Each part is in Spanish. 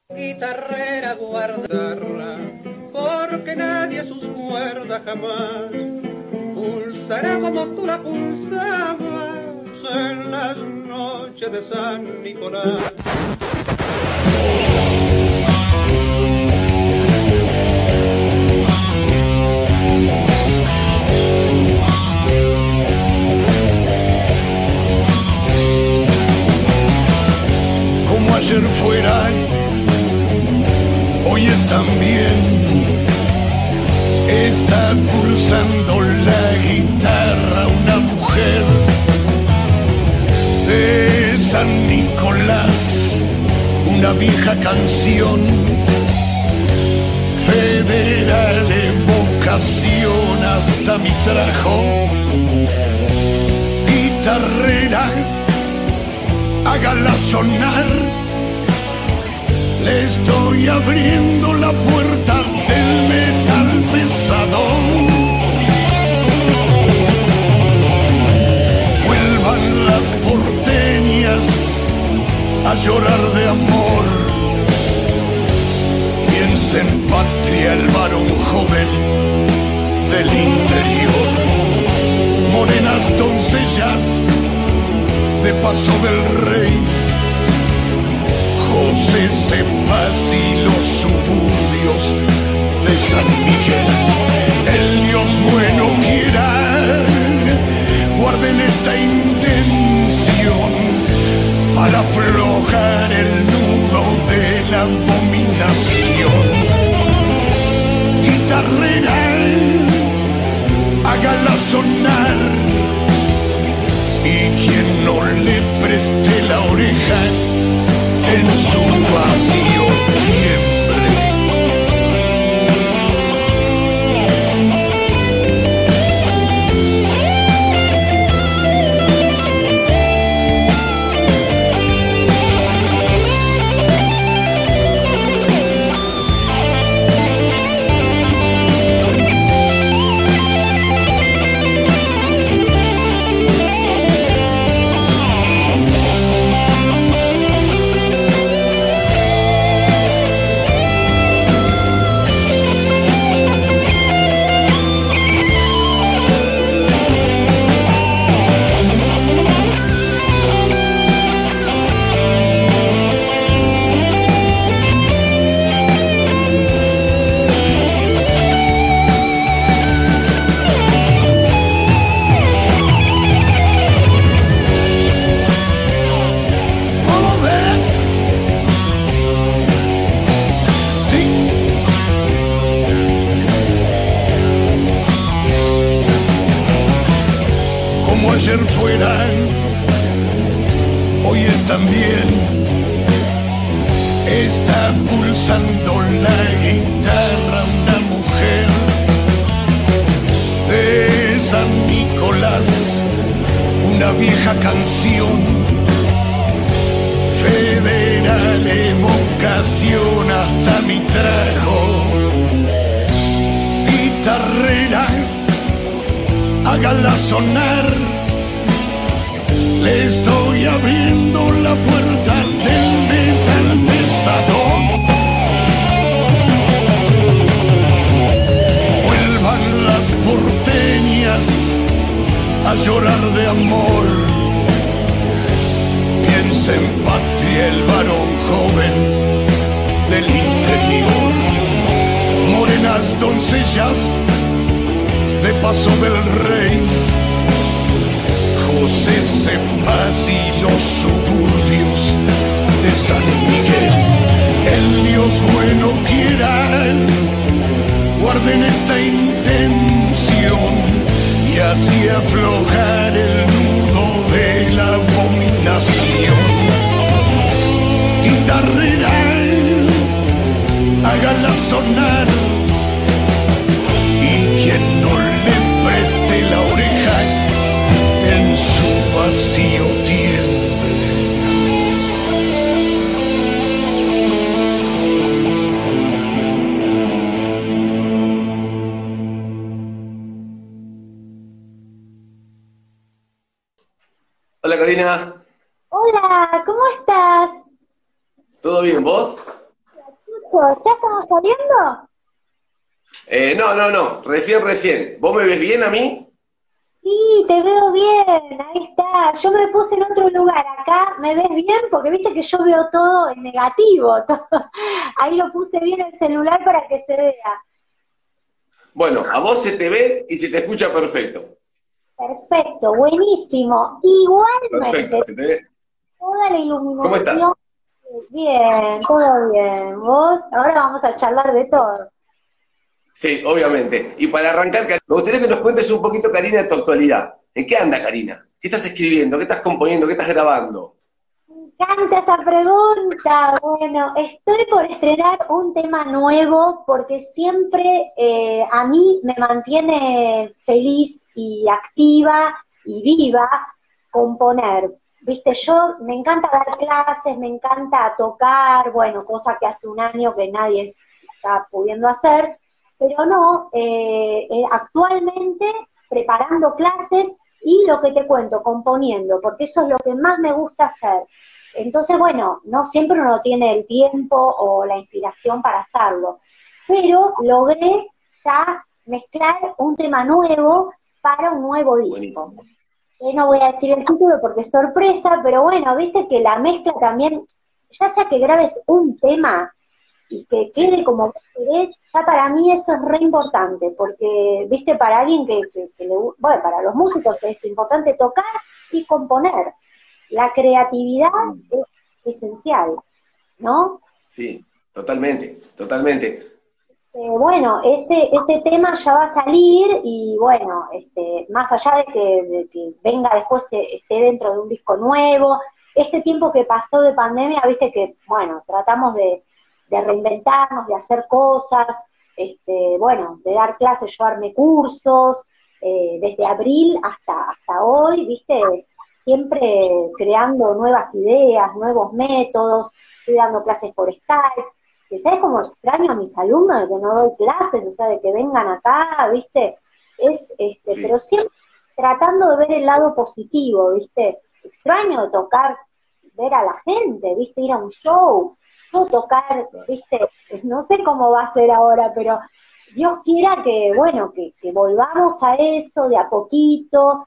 Guitarrera guardarra, porque nadie sus cuerdas jamás pulsará como tú la pulsabas en las noches de San Nicolás. Como ayer fueran, hoy están bien. Está pulsando la guitarra una mujer de San Nicolás, una vieja canción federal, evocación hasta mi trajo. Guitarrera, hágala sonar. Le estoy abriendo la puerta del metal pesado. Vuelvan las porteñas a llorar de amor. Piensa en patria el varón joven del interior. Morenas doncellas de paso del rey, José Cepaz y los suburbios de San Miguel. El Dios bueno quiera, guarden esta intención para aflojar el nudo de la abominación. Guitarrera, hágala sonar, y quien no le preste la oreja en su vacío tiemble. Ayer fueran, hoy están bien. Está pulsando la guitarra una mujer de San Nicolás, una vieja canción federal, evocación hasta mi trajo. Guitarrera, hágala sonar. Le estoy abriendo la puerta del metal pesado. Vuelvan las porteñas a llorar de amor. Piensa en patria el varón joven del interior. Morenas doncellas de paso del rey, José Cepaz y los suburbios de San Miguel. El Dios bueno quiera, guarden esta intención y así aflojar el nudo de la abominación. Guitarrera, hágala sonar, y quien no le preste la oreja en su vacío tiemble. Hola Karina. Hola, ¿cómo estás? ¿Todo bien? ¿Vos? ¿Ya estamos saliendo? No, recién. ¿Vos me ves bien a mí? Sí, te veo bien, ahí está. Yo me puse en otro lugar, acá me ves bien porque viste que yo veo todo en negativo. Ahí lo puse bien el celular para que se vea. Bueno, a vos se te ve y se te escucha perfecto. Perfecto, buenísimo. Perfecto, Igualmente, se te ve. toda la ¿Cómo iluminación. estás? Bien, todo bien. ¿Vos? Ahora vamos a charlar de todo. Sí, obviamente. Y para arrancar, me gustaría que nos cuentes un poquito, Karina, de tu actualidad. ¿En qué anda, Karina? ¿Qué estás escribiendo? ¿Qué estás componiendo? ¿Qué estás grabando? Me encanta esa pregunta. Bueno, estoy por estrenar un tema nuevo porque siempre a mí me mantiene feliz y activa y viva componer. Viste, yo me encanta dar clases, me encanta tocar, bueno, cosa que hace un año que nadie está pudiendo hacer, pero no, actualmente preparando clases y lo que te cuento, componiendo, porque eso es lo que más me gusta hacer. Entonces, bueno, no siempre uno tiene el tiempo o la inspiración para hacerlo, pero logré ya mezclar un tema nuevo para un nuevo disco. Buenísimo. No voy a decir el título porque es sorpresa, pero bueno, viste que la mezcla también, ya sea que grabes un tema y que quede como vos querés, ya para mí eso es re importante, porque, viste, para alguien bueno, para los músicos es importante tocar y componer. La creatividad es esencial, ¿no? Sí, totalmente, totalmente. Bueno, ese tema ya va a salir y bueno, más allá de que venga después, esté dentro de un disco nuevo, este tiempo que pasó de pandemia, viste que, bueno, tratamos de reinventarnos, de hacer cosas, bueno, de dar clases, yo armé cursos, desde abril hasta hoy, viste, siempre creando nuevas ideas, nuevos métodos, estoy dando clases por Skype, que sabes cómo extraño a mis alumnos de que no doy clases, o sea, de que vengan acá, ¿viste? Sí. Pero siempre tratando de ver el lado positivo, ¿viste? Extraño tocar, ver a la gente, ¿viste? Ir a un show, yo tocar, ¿viste? No sé cómo va a ser ahora, pero Dios quiera que, bueno, que volvamos a eso de a poquito,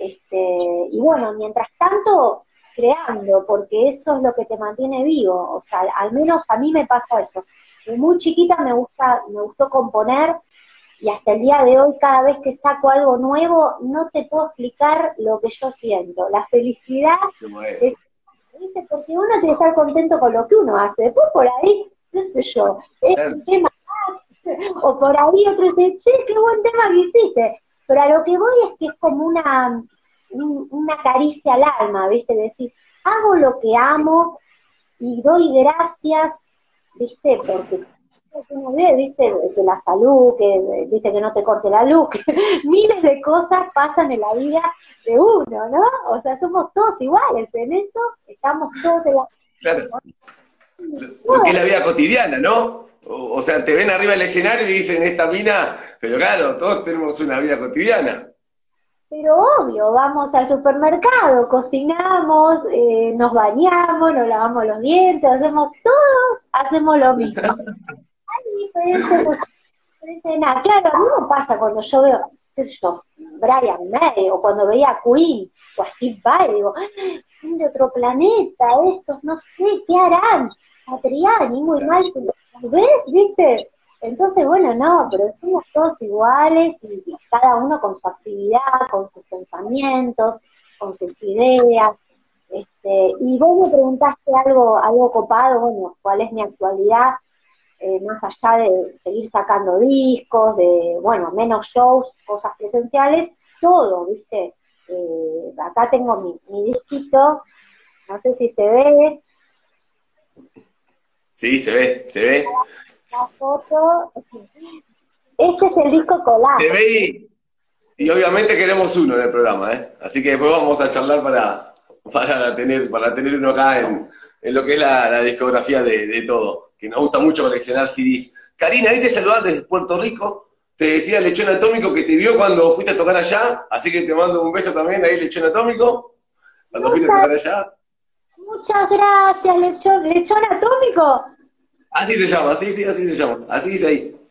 y bueno, mientras tanto creando, porque eso es lo que te mantiene vivo, o sea, al menos a mí me pasa eso. De muy chiquita me gustó componer y hasta el día de hoy cada vez que saco algo nuevo no te puedo explicar lo que yo siento. La felicidad es, ¿viste? Porque uno tiene que estar contento con lo que uno hace. Después por ahí, no sé yo, un tema más, o por ahí otro dice, che, qué buen tema que hiciste. Pero a lo que voy es que es como una caricia al alma, ¿viste? De decir, hago lo que amo y doy gracias, ¿viste? Porque uno ve, ¿viste? Que la salud, que, ¿viste? Que no te corte la luz, que miles de cosas pasan en la vida de uno, ¿no? O sea, somos todos iguales en eso, estamos todos en la... Claro. Lo que es la vida cotidiana, ¿no? O sea, te ven arriba del escenario y dicen, esta mina, pero claro, todos tenemos una vida cotidiana. Pero obvio, vamos al supermercado, cocinamos, nos bañamos, nos lavamos los dientes, todos hacemos lo mismo. Hay diferencia de nada. Claro, a mí me pasa cuando yo veo, qué sé yo, Brian May, o cuando veía a Queen, o a Steve Vai, digo, son de otro planeta, estos, no sé, ¿qué harán? Satriani, muy mal, ¿ves? ¿Viste? Entonces, bueno, no, pero somos todos iguales y cada uno con su actividad, con sus pensamientos, con sus ideas. Y vos me preguntaste algo copado, bueno, ¿cuál es mi actualidad? Más allá de seguir sacando discos, de, bueno, menos shows, cosas presenciales, todo, ¿viste? Acá tengo mi disquito, no sé si se ve. Sí, se ve. La foto. Este es el disco colado. Se ve y obviamente queremos uno en el programa, ¿eh? Así que después vamos a charlar para tener uno acá en lo que es la discografía de todo, que nos gusta mucho coleccionar CDs. Karina, ahí te saludás desde Puerto Rico, te decía Lechón Atómico que te vio cuando fuiste a tocar allá, así que te mando un beso también ahí, Lechón Atómico, cuando fuiste a tocar allá. Muchas gracias, Lechón Atómico. Así se llama, sí, sí, así se llama. Así dice ahí.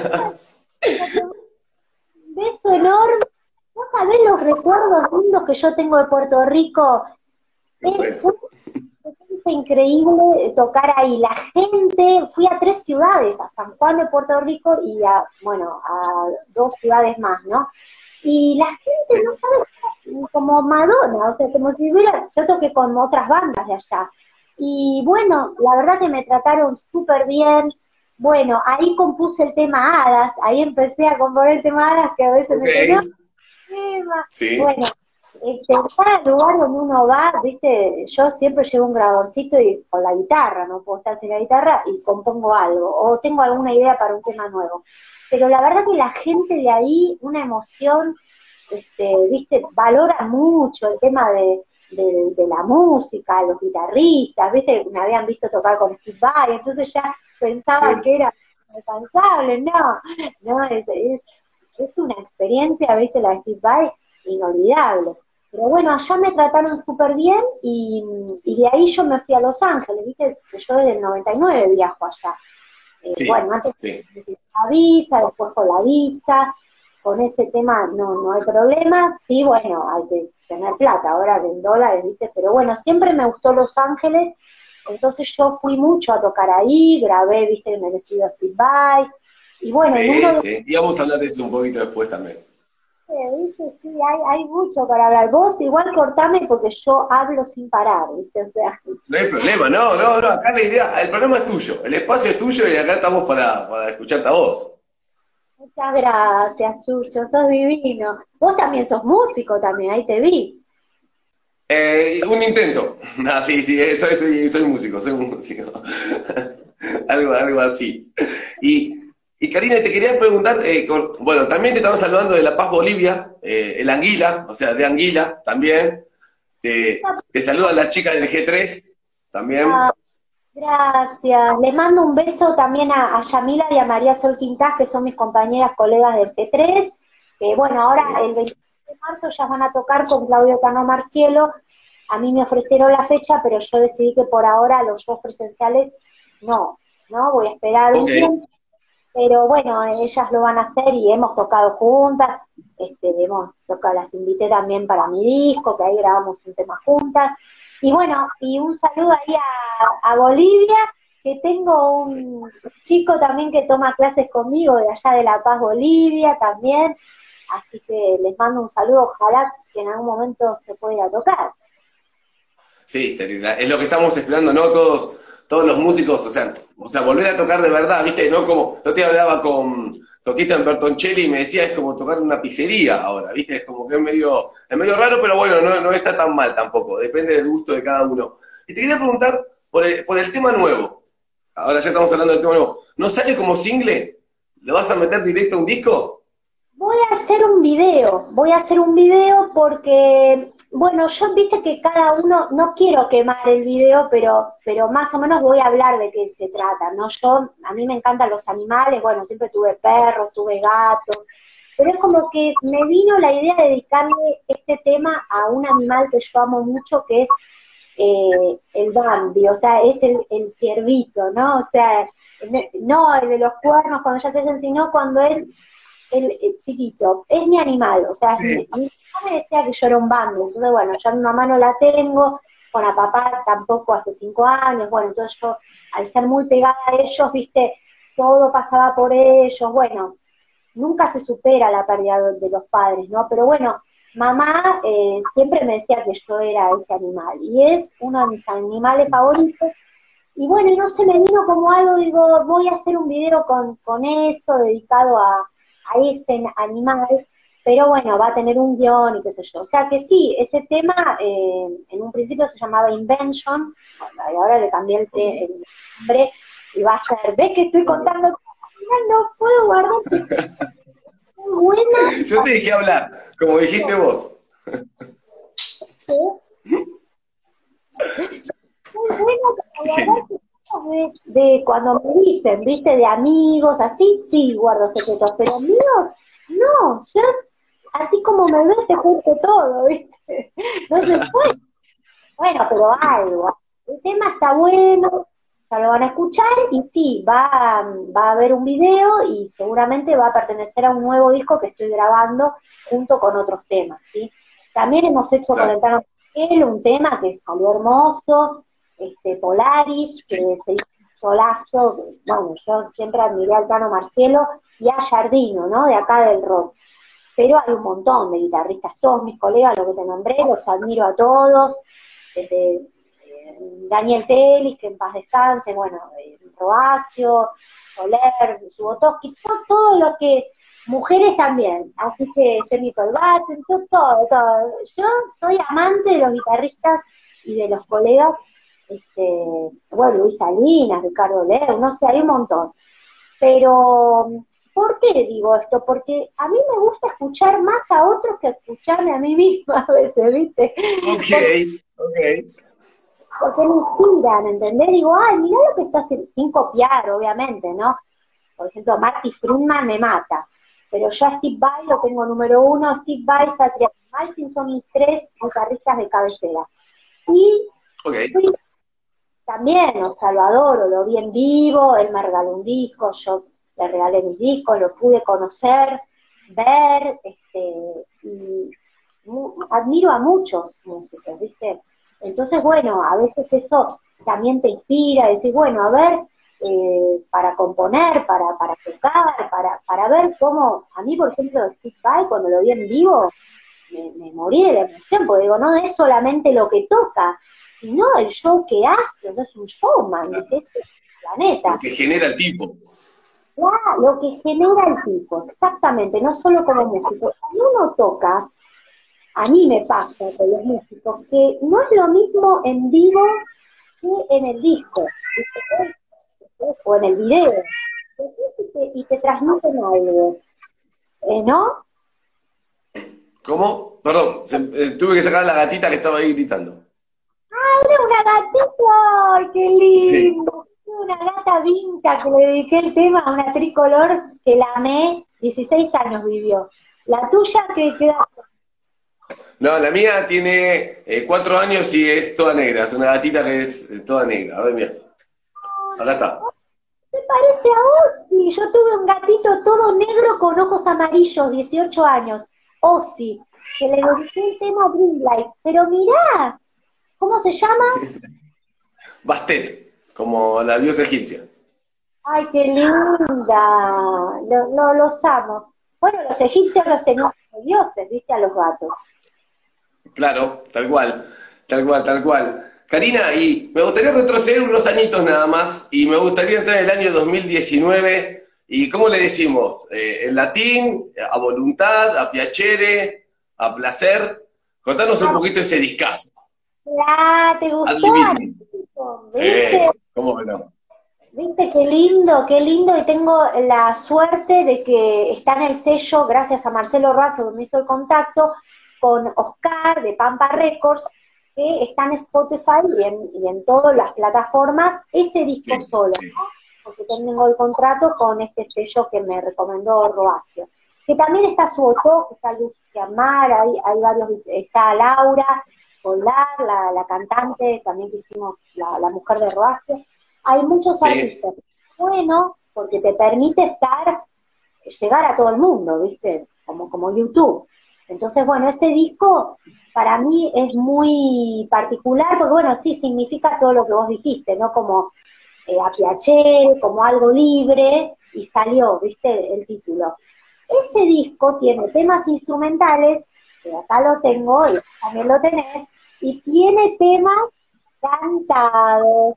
Un beso enorme. ¿Vos sabés los recuerdos lindos que yo tengo de Puerto Rico? Bueno. Fue una experiencia increíble tocar ahí. La gente, fui a 3 ciudades, a San Juan de Puerto Rico y a 2 ciudades más, ¿no? Y la gente, no sabe, como Madonna, o sea, como si hubiera, yo toqué con otras bandas de allá. Y bueno, la verdad que me trataron súper bien. Bueno, ahí compuse el tema Hadas, ahí empecé a componer el tema Hadas, que a veces me quedó tema. Sí. Bueno, en cada lugar donde uno va, viste, yo siempre llevo un grabadorcito y con la guitarra, no puedo estar sin la guitarra y compongo algo, o tengo alguna idea para un tema nuevo. Pero la verdad que la gente de ahí, una emoción, viste, valora mucho el tema de la música, los guitarristas, viste, me habían visto tocar con Steve Vai, entonces ya pensaban que era alcanzable, no, es una experiencia, viste, la de Steve Vai, inolvidable. Pero bueno, allá me trataron súper bien y de ahí yo me fui a Los Ángeles, viste, que yo desde el 99 viajo allá. Sí, bueno, antes sí. la visa, después con la visa, con ese tema no hay problema, sí, bueno, hay que tener plata, ahora en dólares, viste, pero bueno, siempre me gustó Los Ángeles, entonces yo fui mucho a tocar ahí, grabé, viste, en el estudio Steve Vai, y bueno, en uno de... Sí, y vamos a hablar de eso un poquito después también. ¿Viste? Sí, hay mucho para hablar. Vos igual cortame porque yo hablo sin parar, ¿viste? O sea... No hay problema, no, acá la idea, el programa es tuyo, el espacio es tuyo y acá estamos para escucharte a vos. Muchas gracias, Chucho, sos divino. Vos también sos músico también, ahí te vi. Un intento. Ah, sí, soy músico, algo así. Y Karina, te quería preguntar, bueno, también te estamos saludando de La Paz, Bolivia, el Anguila, o sea, de Anguila también. Te saludan las chicas del G3 también. Gracias. Les mando un beso también a Yamila y a María Sol Quintás, que son mis compañeras, colegas del G3, que bueno, ahora el 23 de marzo ya van a tocar con Claudio Cano Marcielo. A mí me ofrecieron la fecha, pero yo decidí que por ahora los shows presenciales no, voy a esperar un tiempo. Pero bueno, ellas lo van a hacer y hemos tocado juntas, hemos tocado, las invité también para mi disco, que ahí grabamos un tema juntas. Y bueno, y un saludo ahí a Bolivia, que tengo un chico también que toma clases conmigo de allá de La Paz, Bolivia también. Así que les mando un saludo, ojalá que en algún momento se pueda tocar. Sí, es lo que estamos esperando, ¿no? Todos los músicos, o sea, volver a tocar de verdad, ¿viste? No como, yo te hablaba con Cristian Bertoncelli y me decía, es como tocar en una pizzería ahora, ¿viste? Es como que es medio raro, pero bueno, no está tan mal tampoco, depende del gusto de cada uno. Y te quería preguntar por el tema nuevo, ahora ya estamos hablando del tema nuevo, ¿no sale como single? ¿Lo vas a meter directo a un disco? Voy a hacer un video porque, bueno, yo viste que cada uno, no quiero quemar el video, pero más o menos voy a hablar de qué se trata, ¿no? A mí me encantan los animales, bueno, siempre tuve perros, tuve gatos, pero es como que me vino la idea de dedicarle este tema a un animal que yo amo mucho, que es el Bambi, o sea, es el ciervito, ¿no? O sea, no el de los cuernos cuando ya crecen, sino cuando es el chiquito, es mi animal, o sea, sí. Mi mamá me decía que yo era un Bambi, entonces bueno, yo a mi mamá no la tengo, con a papá tampoco hace 5 años, bueno, entonces yo, al ser muy pegada a ellos, viste, todo pasaba por ellos, bueno, nunca se supera la pérdida de los padres, ¿no? Pero bueno, mamá siempre me decía que yo era ese animal, y es uno de mis animales favoritos, y bueno, y no se me vino como algo, digo, voy a hacer un video con eso, dedicado a ese animal, pero bueno, va a tener un guión y qué sé yo. O sea que sí, ese tema en un principio se llamaba Invention, bueno, y ahora le cambié el nombre, y va a ser, ¿ves que estoy contando? No puedo guardar. Muy buena. Yo te dejé hablar, como dijiste vos. Muy buena de cuando me dicen, viste, de amigos, así sí guardo secretos, pero míos, no, yo, así como me ves, te cuento todo, viste, no se puede. Bueno, pero algo, el tema está bueno, O sea, lo van a escuchar y sí, va a haber un video y seguramente va a pertenecer a un nuevo disco que estoy grabando junto con otros temas, ¿sí? También hemos hecho con el Tano Marcielo un tema que salió hermoso, Polaris, que se hizo un solazo. Bueno, yo siempre admiré al Tano Marcielo y a Giardino, ¿no? De acá del rock. Pero hay un montón de guitarristas, todos mis colegas, lo que te nombré, los admiro a todos, desde Daniel Telis, que en paz descanse, bueno, Roacio, Soler, Subotovsky, todo lo que, mujeres también, así que Jennifer Batten, todo. Yo soy amante de los guitarristas y de los colegas, bueno, Luis Salinas, Ricardo Leu, no sé, hay un montón. Pero, ¿por qué digo esto? Porque a mí me gusta escuchar más a otros que escucharme a mí misma a veces, ¿viste? Ok. Porque me inspiran, ¿entendés? Digo, ay, mirá lo que está haciendo, sin copiar, obviamente, ¿no? Por ejemplo, Marty Friedman me mata, pero ya Steve Vai lo tengo número 1, Steve Vai, Satriani Malkin son mis 3 guitarristas de cabecera. Y también, o sea, lo adoro, lo vi en vivo, él me regaló un disco, yo le regalé mis discos, lo pude conocer, ver, y admiro a muchos músicos, ¿viste? Entonces, bueno, a veces eso también te inspira, decir, bueno, a ver, para componer, para tocar, para ver cómo, a mí, por ejemplo, Steve Vai, cuando lo vi en vivo, me morí de la emoción, porque digo, no es solamente lo que toca, sino el show que hace, no es un showman, ¿viste? Es el planeta. Lo que genera el tipo. Claro, lo que genera el tipo, exactamente, no solo como músico. Cuando uno toca, a mí me pasa con los músicos, que no es lo mismo en vivo que en el disco, o en el video, y te transmiten algo, ¿no? ¿Cómo? Perdón, tuve que sacar a la gatita que estaba ahí gritando. ¡Ah, era una gatita! ¡Ay, qué lindo! Sí. Una gata vincha que le dediqué el tema a una tricolor que la amé, 16 años vivió. La tuya, que queda... No, la mía tiene 4 años y es toda negra. Es una gatita que es toda negra. A ver, mira. Acá está. Me parece a Ozzy. Yo tuve un gatito todo negro con ojos amarillos, 18 años. Ozzy, que le dediqué el tema Green Light. Pero mirá, ¿cómo se llama? Bastet, como la diosa egipcia. Ay, qué linda. Los amo. Bueno, los egipcios los tenían como dioses, ¿viste? A los gatos. Claro, tal cual. Karina, y me gustaría retroceder unos añitos nada más, y me gustaría entrar en el año 2019, y ¿cómo le decimos? En latín, a voluntad, a piacere, a placer. Contanos un poquito ese discazo. ¿Te gustó? Sí, ¿cómo que no? ¿Viste qué lindo? Y tengo la suerte de que está en el sello, gracias a Marcelo Razo, que me hizo el contacto, con Oscar de Pampa Records, que está en Spotify y en todas las plataformas, ese disco solo, ¿no? Porque tengo el contrato con este sello que me recomendó Roacio. Que también está Subotovsky, está Lucia Mar, hay varios, está Laura Polar, la cantante, también que hicimos la mujer de Roacio. Hay muchos artistas. Bueno, porque te permite llegar a todo el mundo, ¿viste? Como YouTube. Entonces, bueno, ese disco para mí es muy particular, porque bueno, sí, significa todo lo que vos dijiste, ¿no? Como a piacere, como algo libre, y salió, ¿viste? El título. Ese disco tiene temas instrumentales, que acá lo tengo, y también lo tenés, y tiene temas cantados.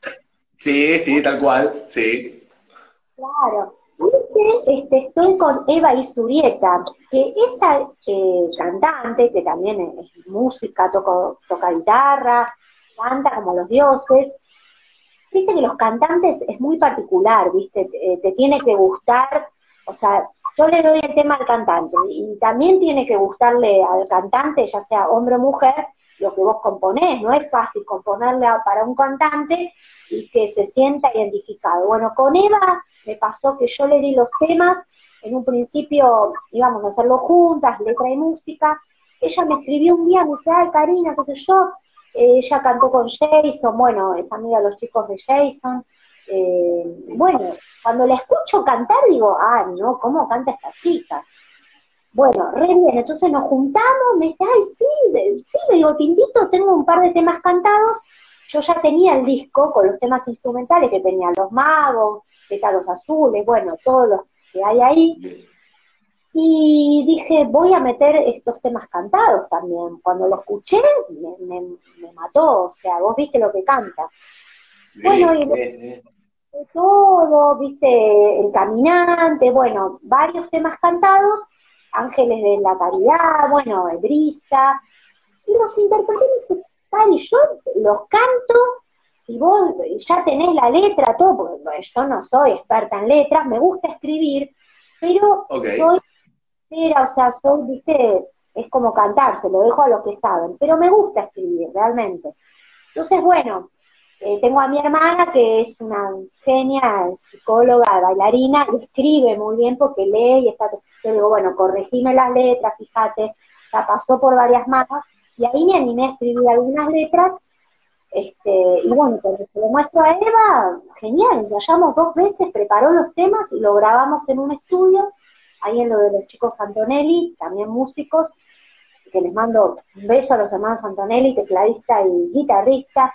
Sí, tal cual, sí. Claro. Estoy con Eva Isurieta, que esa cantante, que también es música, toca guitarra, canta como los dioses. Viste que los cantantes es muy particular, viste, te tiene que gustar, o sea, yo le doy el tema al cantante, y también tiene que gustarle al cantante, ya sea hombre o mujer, lo que vos componés. No es fácil componerle para un cantante y que se sienta identificado. Bueno, con Eva me pasó que yo le di los temas, en un principio íbamos a hacerlo juntas, letra y música. Ella me escribió un día, me dice, ay, Karina, qué sé yo, ella cantó con Jason, bueno, es amiga de los chicos de Jason. Bueno, cuando la escucho cantar digo, ah, no, ¿cómo canta esta chica? Bueno, re bien, entonces nos juntamos, me dice, ay, sí, sí, le digo, te invito, tengo un par de temas cantados. Yo ya tenía el disco con los temas instrumentales que tenían Los Magos, Pétalos Azules, bueno, todos los que hay ahí. Y dije, voy a meter estos temas cantados también. Cuando lo escuché, me mató, o sea, vos viste lo que canta. Sí, Bueno, y sí. todo, viste, El Caminante, bueno, varios temas cantados, Ángeles de la Caridad, bueno, Brisa, y los interpreté y dije, y yo los canto, y vos ya tenés la letra, todo, porque bueno, yo no soy experta en letras, me gusta escribir, pero soy, o sea, soy, viste, es como cantar, se lo dejo a los que saben, pero me gusta escribir, realmente. Entonces, bueno, tengo a mi hermana, que es una genia, psicóloga, bailarina, y escribe muy bien porque lee y está... Yo digo, bueno, corregime las letras, fíjate, ya pasó por varias manos, y ahí me animé a escribir algunas letras, y bueno, cuando se lo muestro a Eva, genial, ensayamos 2 veces, preparó los temas y lo grabamos en un estudio, ahí en lo de los chicos Antonelli, también músicos, que les mando un beso a los hermanos Antonelli, tecladista y guitarrista.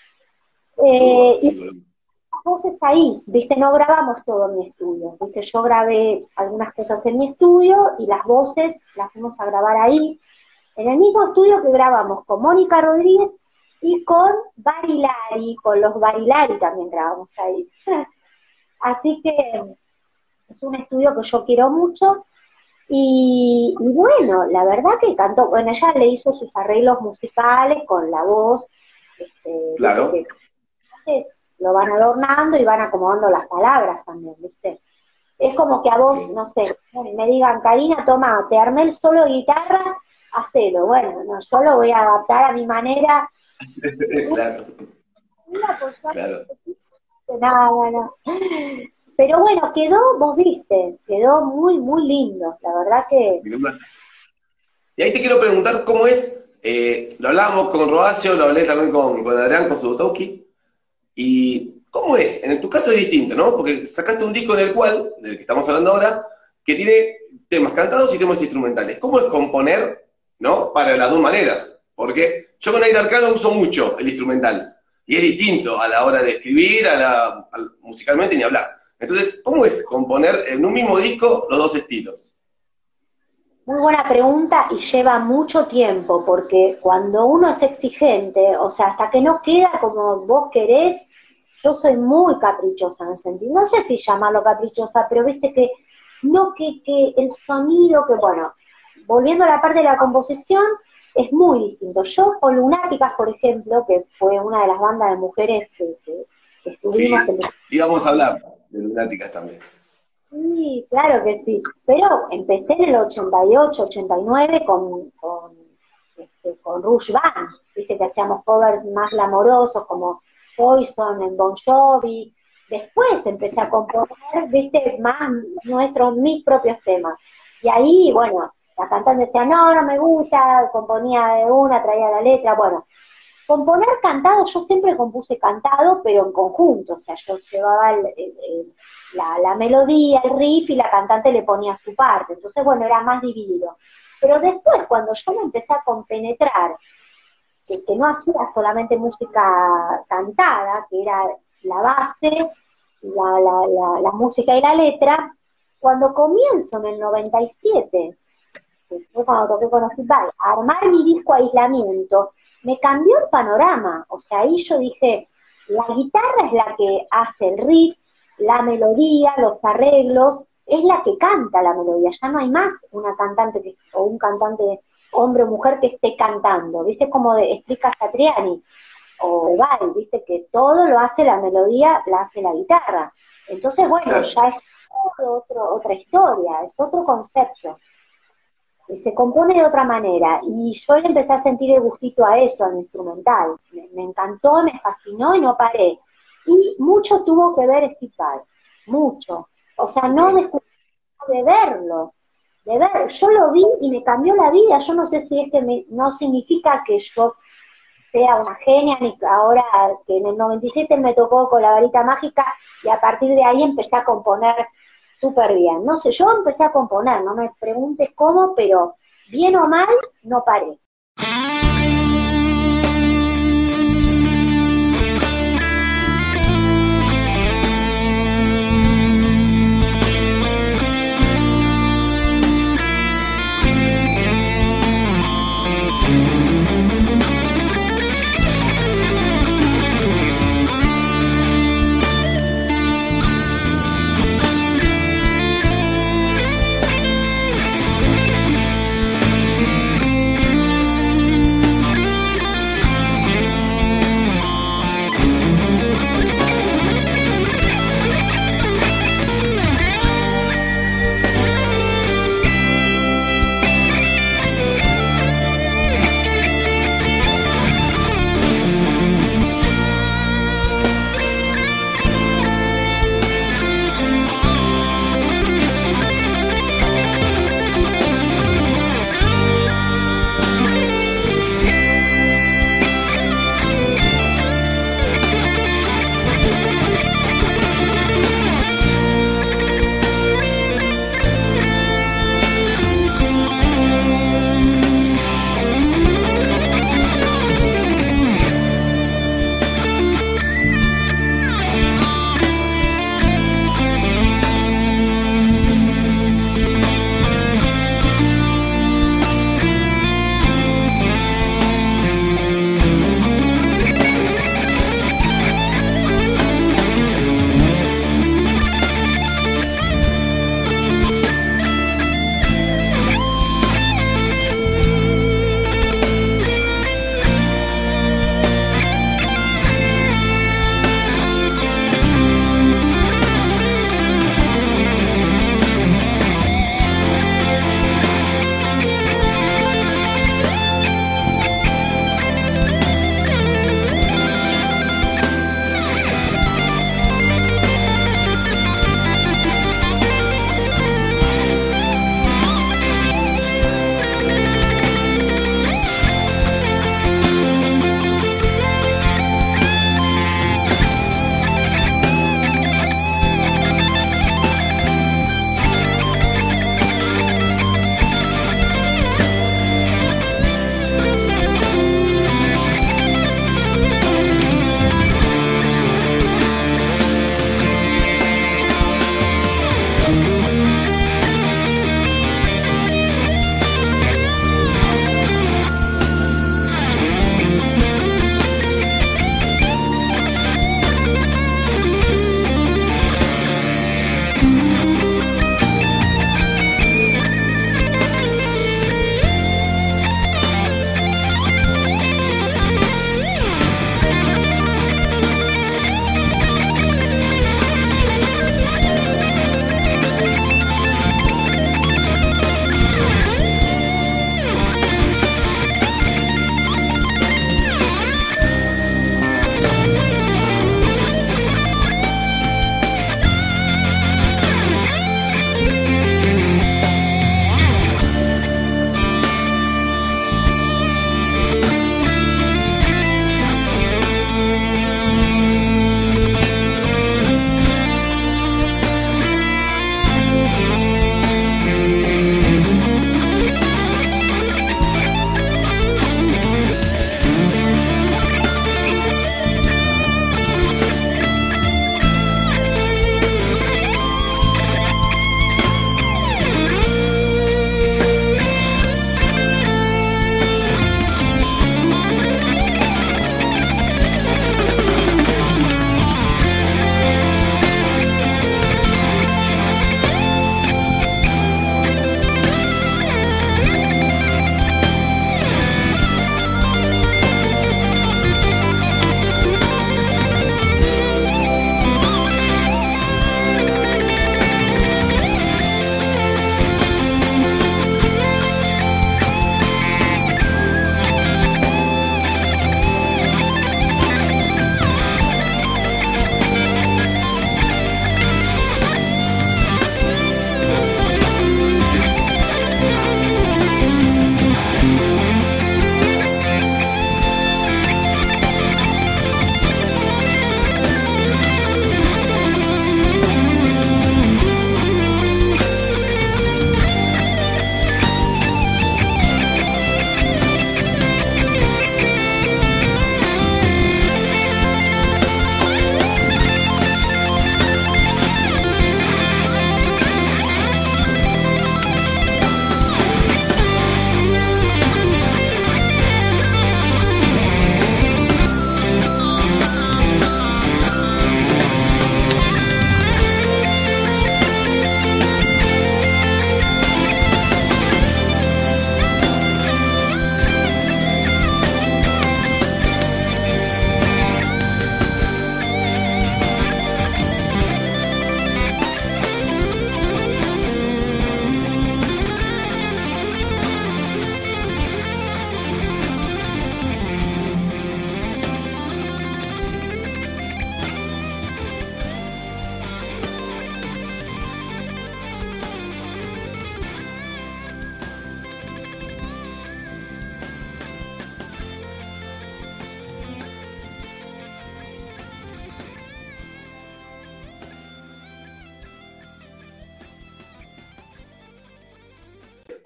Y las voces ahí, viste, no grabamos todo en mi estudio, viste, yo grabé algunas cosas en mi estudio y las voces las fuimos a grabar ahí, en el mismo estudio que grabamos con Mónica Rodríguez y con Barilari, con los Barilari también grabamos ahí. Así que es un estudio que yo quiero mucho. Y bueno, la verdad que cantó, bueno, ella le hizo sus arreglos musicales con la voz, Claro. ¿viste? Que lo van adornando y van acomodando las palabras también, ¿viste? Es como que a vos, no sé, me digan, Karina, toma, te armé el solo de guitarra, hacelo. Bueno, no, yo lo voy a adaptar a mi manera. Claro. Claro. No. Pero bueno, quedó, vos viste, quedó muy, muy lindo, la verdad que... Y ahí te quiero preguntar cómo es, lo hablábamos con Roacio, lo hablé también con Adrián, con Subotowski, y cómo es, en tu caso es distinto, ¿no? Porque sacaste un disco del que estamos hablando ahora, que tiene temas cantados y temas instrumentales. ¿Cómo es componer, ¿no? Para las dos maneras, porque yo con Aire Arcano uso mucho el instrumental, y es distinto a la hora de escribir, musicalmente ni hablar. Entonces, ¿cómo es componer en un mismo disco los dos estilos? Muy buena pregunta y lleva mucho tiempo, porque cuando uno es exigente, o sea, hasta que no queda como vos querés, yo soy muy caprichosa en ese sentido. No sé si llamarlo caprichosa, pero viste que no que el sonido, que bueno, volviendo a la parte de la composición, es muy distinto. Yo con Lunáticas, por ejemplo, que fue una de las bandas de mujeres que estuvimos... Sí, íbamos a hablar de Lunáticas también. Sí, claro que sí, pero empecé en el 88, 89 con Rush Band, viste que hacíamos covers más glamorosos como Poison, en Bon Jovi, después empecé a componer, viste, más mis propios temas, y ahí, bueno, la cantante decía, no me gusta, componía de una, traía la letra, bueno, componer cantado, yo siempre compuse cantado, pero en conjunto, o sea, yo llevaba la melodía, el riff, y la cantante le ponía su parte, entonces, bueno, era más dividido. Pero después, cuando yo me empecé a compenetrar, que no hacía solamente música cantada, que era la base, la música y la letra, cuando comienzo en el 97, que fue cuando toqué con Occidental, a armar mi disco Aislamiento, me cambió el panorama, o sea, ahí yo dije, la guitarra es la que hace el riff, la melodía, los arreglos, es la que canta la melodía, ya no hay más una cantante o un cantante hombre o mujer que esté cantando, ¿viste? Como explica Satriani, o Val, ¿viste? Que todo lo hace la melodía, la hace la guitarra. Entonces, bueno, ya es otra historia, es otro concepto. Se compone de otra manera, y yo le empecé a sentir el gustito a eso, al instrumental, me encantó, me fascinó y no paré, y mucho tuvo que ver Steve Vai, mucho, o sea, no de verlo, yo lo vi y me cambió la vida. Yo no sé si es que no significa que yo sea una genia, ni ahora que en el 97 me tocó con la varita mágica y a partir de ahí empecé a componer súper bien. No sé, yo empecé a componer, no me preguntes cómo, pero bien o mal, no paré.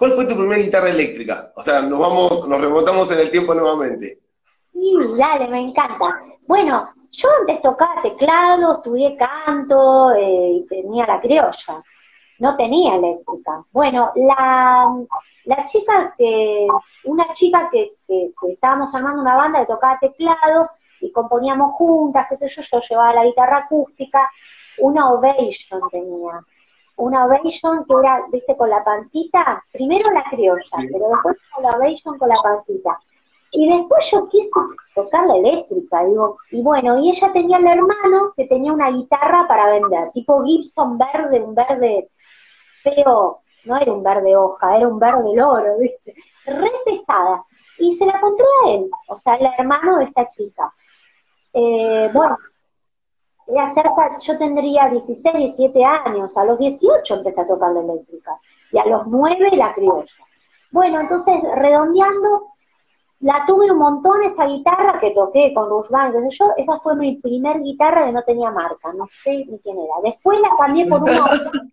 ¿Cuál fue tu primera guitarra eléctrica? O sea, nos remontamos en el tiempo nuevamente. Sí, dale, me encanta. Bueno, yo antes tocaba teclado, estudié canto y tenía la criolla. No tenía eléctrica. Bueno, una chica que estábamos armando una banda que tocaba teclado y componíamos juntas, qué sé yo llevaba la guitarra acústica, una Ovation tenía. Una Ovation que era, viste, con la pancita, primero la criolla, Sí. pero después la Ovation con la pancita. Y después yo quise tocar la eléctrica, digo, y bueno, y ella tenía el hermano que tenía una guitarra para vender, tipo Gibson verde, un verde feo, no era un verde hoja, era un verde loro, ¿viste? Re pesada. Y se la compré a él, o sea, el hermano de esta chica. Bueno, era cerca, yo tendría 16, 17 años, a los 18 empecé a tocar la eléctrica, y a los 9 la criolla. Bueno, entonces, redondeando, la tuve un montón esa guitarra que toqué con Rush Band, qué sé yo, esa fue mi primer guitarra que no tenía marca, no sé ni quién era. Después la cambié por una...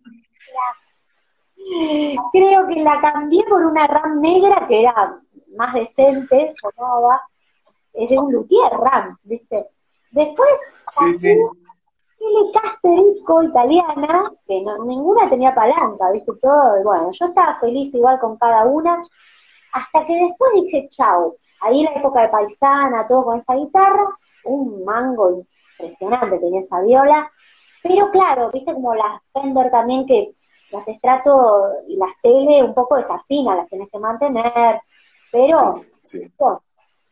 Creo que la cambié por una RAM negra que era más decente, sonaba, es de un luthier RAM, ¿viste? Después Sí. Telecaster disco italiana, que ninguna tenía palanca, ¿viste? Todo, y bueno, yo estaba feliz igual con cada una, hasta que después dije, chau, ahí en la época de Paisana, todo con esa guitarra, un mango impresionante tenía esa viola, pero claro, viste como las Fender también, que las Strato y las Tele un poco desafinan, las tenés que mantener, pero... Sí. bueno.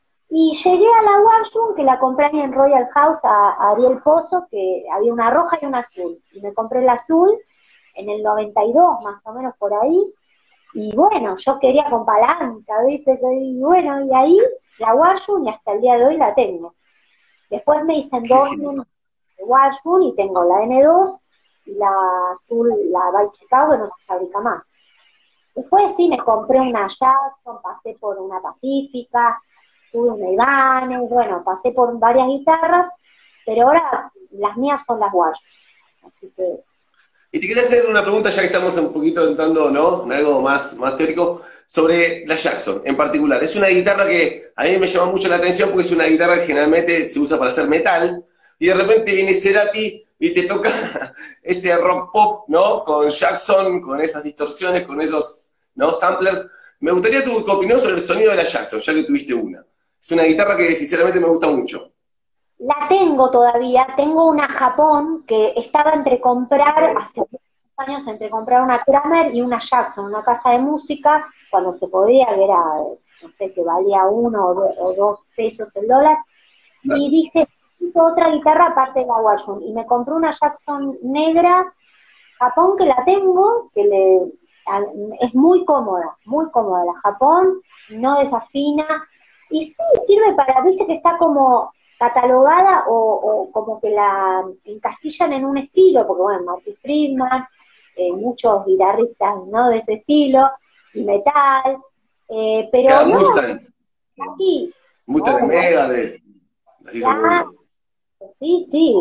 Y llegué a la Warsham, que la compré ahí en Royal House a Ariel Pozo, que había una roja y una azul, y me compré la azul en el 92, más o menos por ahí, y bueno, yo quería con palanca, ¿viste? Y bueno, y ahí la Warsham, y hasta el día de hoy la tengo. Después me hice endorsement de Warsham y tengo la N2 y la azul, la By Chicago, que no se fabrica más. Después sí me compré una Jackson, pasé por una Pacífica, tuve una Ibanez, bueno, pasé por varias guitarras, pero ahora las mías son las Warsham. Así que... Y te quería hacer una pregunta, ya que estamos un poquito entrando, ¿no?, en algo más teórico, sobre la Jackson en particular. Es una guitarra que a mí me llama mucho la atención porque es una guitarra que generalmente se usa para hacer metal, y de repente viene Cerati y te toca ese rock pop, ¿no?, con Jackson, con esas distorsiones, con esos, ¿no?, samplers. Me gustaría tu opinión sobre el sonido de la Jackson, ya que tuviste una. Es una guitarra que sinceramente me gusta mucho. La tengo todavía, tengo una Japón que estaba entre comprar, hace muchos años, entre comprar una Kramer y una Jackson, una casa de música, cuando se podía, que era, no sé, que valía 1 o 2 pesos el dólar, Claro. y dije, necesito otra guitarra aparte de la Warsham, y me compré una Jackson negra, Japón, que la tengo, es muy cómoda la Japón, no desafina, y sí sirve para, viste que está como catalogada o como que la encasillan en un estilo, porque bueno, Marty Friedman, muchos guitarristas, ¿no?, de ese estilo, y metal, pero Claro, no, Mustang. aquí, Mustang no, Megadeth. Así son buenos. sí,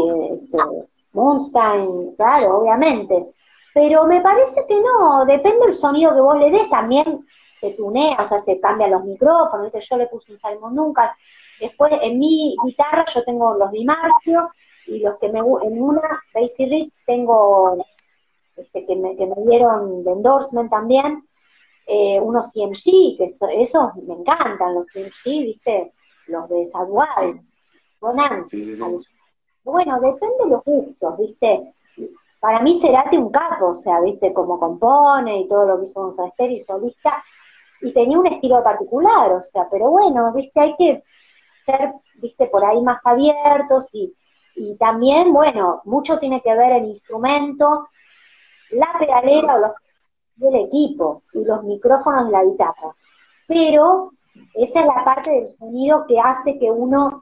Mustang, claro, obviamente. Pero me parece que no, depende del sonido que vos le des, también se tunea, o sea, se cambian los micrófonos, ¿viste? Yo le puse un Simon Nunca. Después, en mi guitarra yo tengo los Di Marcio, y los que en una Basie Rich tengo, que me dieron de endorsement también, unos CMG, que esos me encantan, los CMG, ¿viste? Los de Sadwell. Sí. Bonan. Sí. Bueno, depende de los gustos, ¿viste? Para mí Cerati un capo, o sea, ¿viste? Como compone y todo lo que hizo con Soda Stereo y solista, y tenía un estilo particular, o sea, pero bueno, ¿viste? Hay que ser, ¿viste? Por ahí más abiertos y también, bueno, mucho tiene que ver el instrumento, la pedalera o los del equipo y los micrófonos de la guitarra. Pero esa es la parte del sonido que hace que uno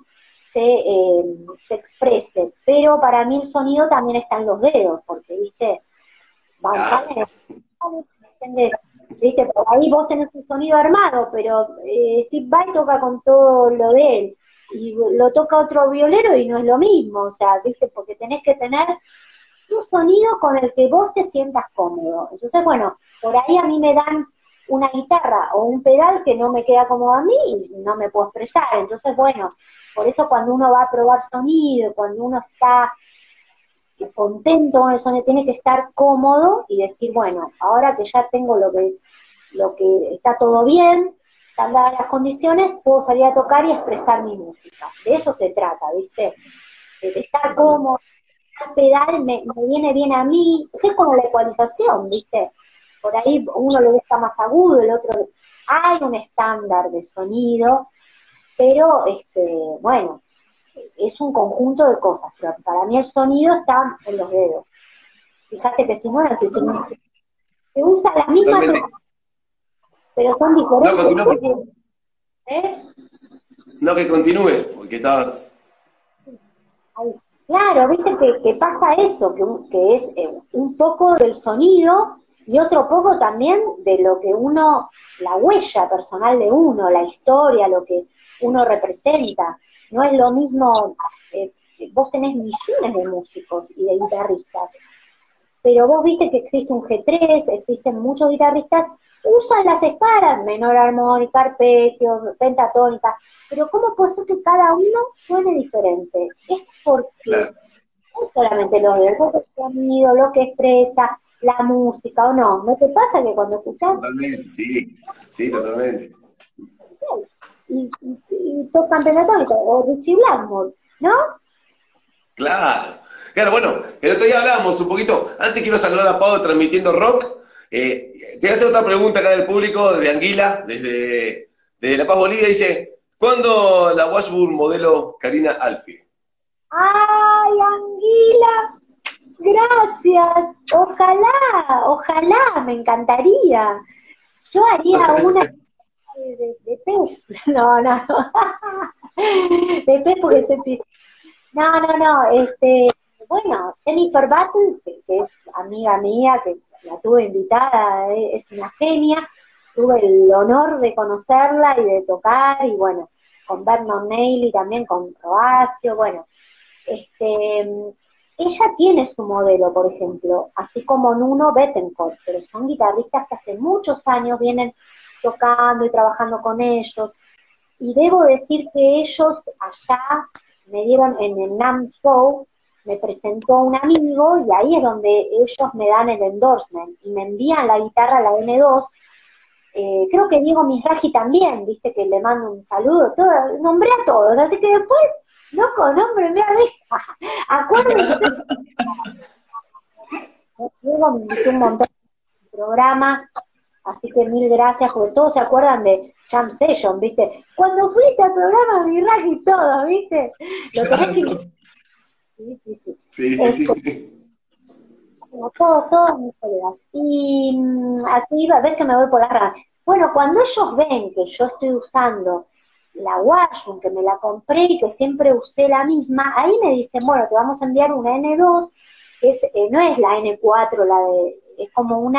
se exprese. Pero para mí el sonido también está en los dedos, porque, ¿viste? ¿Viste? Por ahí vos tenés un sonido armado, pero Steve Vai toca con todo lo de él. Y lo toca otro violero y no es lo mismo, o sea, ¿viste? Porque tenés que tener un sonido con el que vos te sientas cómodo. Entonces, bueno, por ahí a mí me dan una guitarra o un pedal que no me queda cómodo a mí y no me puedo expresar. Entonces, bueno, por eso cuando uno va a probar sonido, cuando uno está contento con el sonido, tiene que estar cómodo y decir, bueno, ahora que ya tengo lo que está todo bien, están dadas las condiciones, puedo salir a tocar y expresar mi música. De eso se trata, ¿viste? De estar cómodo, el pedal me viene bien a mí, es como la ecualización, ¿viste? Por ahí uno le gusta más agudo, el otro... Hay un estándar de sonido, pero, bueno, es un conjunto de cosas, pero para mí el sonido está en los dedos. Fíjate que si no, se usa la misma, pero son diferentes. No, no, que continúe, porque estabas... Claro, viste que pasa eso, que es un poco del sonido y otro poco también de lo que uno, la huella personal de uno, la historia, lo que uno representa. No es lo mismo, vos tenés millones de músicos y de guitarristas, pero vos viste que existe un G3, existen muchos guitarristas, usan las escalas, menor armónica, arpegio, pentatónica, pero ¿cómo puede ser que cada uno suene diferente? Es porque no es solamente lo de el sonido, lo que expresa, la música, ¿o no? ¿No te pasa que cuando escuchás? Totalmente, sí, totalmente. Y tocan pentatónica, o Richie Blackmore, ¿no? Claro, bueno, el otro día hablábamos un poquito, antes quiero saludar a Pau transmitiendo rock, te voy a hacer otra pregunta acá del público, de Anguila, desde La Paz, Bolivia, dice, ¿cuándo la Washburn modelo Karina Alfie? ¡Ay, Anguila! Gracias, ojalá, me encantaría. Yo haría una de pez, no, de pez porque soy piscina. No, bueno, Jennifer Button, que es amiga mía, que la tuve invitada, es una genia, tuve el honor de conocerla y de tocar, y bueno, con Vernon Neely también, con Croacio, bueno, ella tiene su modelo, por ejemplo, así como Nuno Bettencourt, pero son guitarristas que hace muchos años vienen tocando y trabajando con ellos, y debo decir que ellos allá me dieron en el NAMM Show, me presentó un amigo y ahí es donde ellos me dan el endorsement y me envían la guitarra, la N2, creo que Diego Mizrahi también, viste que le mando un saludo, nombré a todos, así que después, loco, nómbrenme a mí, acuérdense. Diego me invitó un montón de programas, así que mil gracias, porque todos se acuerdan de Jam Session, ¿viste? Cuando fuiste al programa Mizrahi y todo, ¿viste? Lo tenés que... Sí. Como todos mis colegas. Y así ves que me voy por las ramas. Bueno, cuando ellos ven que yo estoy usando la Washburn, que me la compré y que siempre usé la misma, ahí me dicen, bueno, te vamos a enviar una N2, que no es la N4, es como una,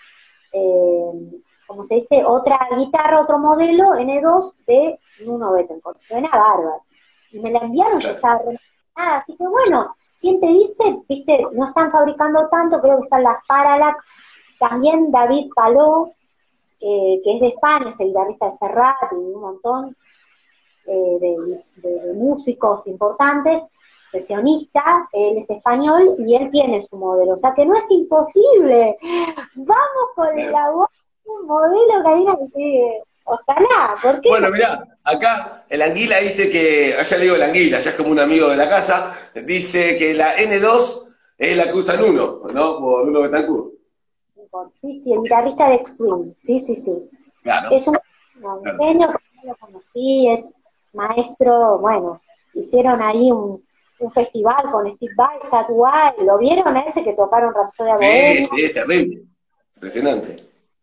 como se dice, otra guitarra, otro modelo, N2 de Nuno Bettencourt. Suena bárbaro. Y me la enviaron, yo estaba así que bueno, ¿quién te dice? Viste, no están fabricando tanto, creo que están las Parallax, también David Paló, que es de España, es el guitarrista de Serrat y un montón de músicos importantes, sesionista, él es español y él tiene su modelo, o sea que no es imposible, vamos con un modelo que hay que ojalá, ¿por qué? Bueno, mirá, acá el Anguila dice que, allá le digo el Anguila, ya es como un amigo de la casa, dice que la N2 es la que usan uno, ¿no? Por Nuno Bettencourt. Sí, el guitarrista de Extreme, sí. Claro. Es un genio, que lo conocí, es maestro, bueno, hicieron ahí un festival con Steve Vai, Zach Wild, ¿lo vieron a ese que tocaron Rhapsodia Bohemia? Sí, es terrible, impresionante.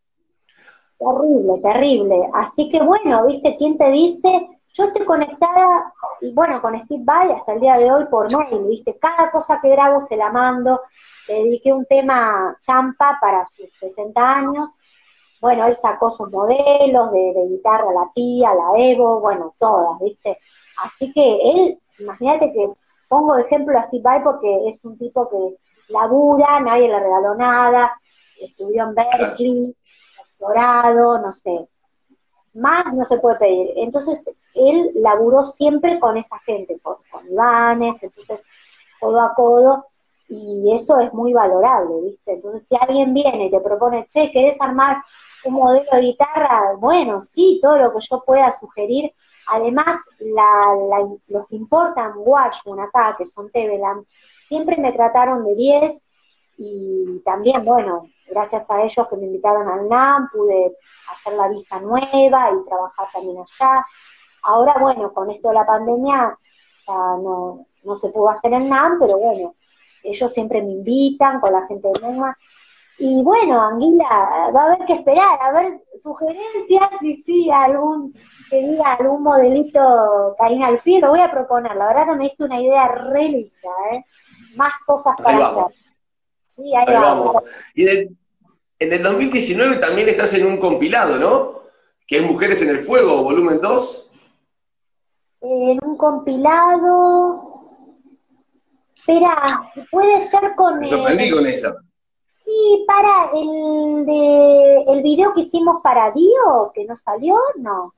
Terrible. Así que bueno, ¿viste? ¿Quién te dice? Yo estoy conectada, y bueno, con Steve Vai hasta el día de hoy por mail, ¿viste? Cada cosa que grabo se la mando. Le dediqué un tema champa para sus 60 años. Bueno, él sacó sus modelos de guitarra, la Pia, la Evo, bueno, todas, ¿viste? Así que él, imagínate que pongo de ejemplo a Steve Vai porque es un tipo que labura, nadie le regaló nada, estudió en Berkeley, dorado, no sé, más no se puede pedir. Entonces, él laburó siempre con esa gente, con Ibanes, entonces, codo a codo, y eso es muy valorable, ¿viste? Entonces, si alguien viene y te propone, che, ¿querés armar un modelo de guitarra? Bueno, sí, todo lo que yo pueda sugerir. Además, los que importan Washburn acá, que son Teveland, siempre me trataron de 10, y también, bueno, gracias a ellos que me invitaron al NAM, pude hacer la visa nueva y trabajar también allá. Ahora, bueno, con esto de la pandemia ya no se pudo hacer el NAM, pero bueno, ellos siempre me invitan con la gente de NEMA. Y bueno, Anguila, va a haber que esperar, a ver sugerencias, y sí, que diga algún modelito Karina Alfil, lo voy a proponer. La verdad que me diste una idea re linda, ¿eh? Más cosas Ahí para hacer. vamos, Sí, ahí ahí vamos. vamos. Y en el 2019 también estás en un compilado, ¿no? Que es Mujeres en el Fuego, volumen 2. En un compilado. Espera, puede ser con. Te sorprendí con esa. Sí, para el video que hicimos para Dio, que no salió, no.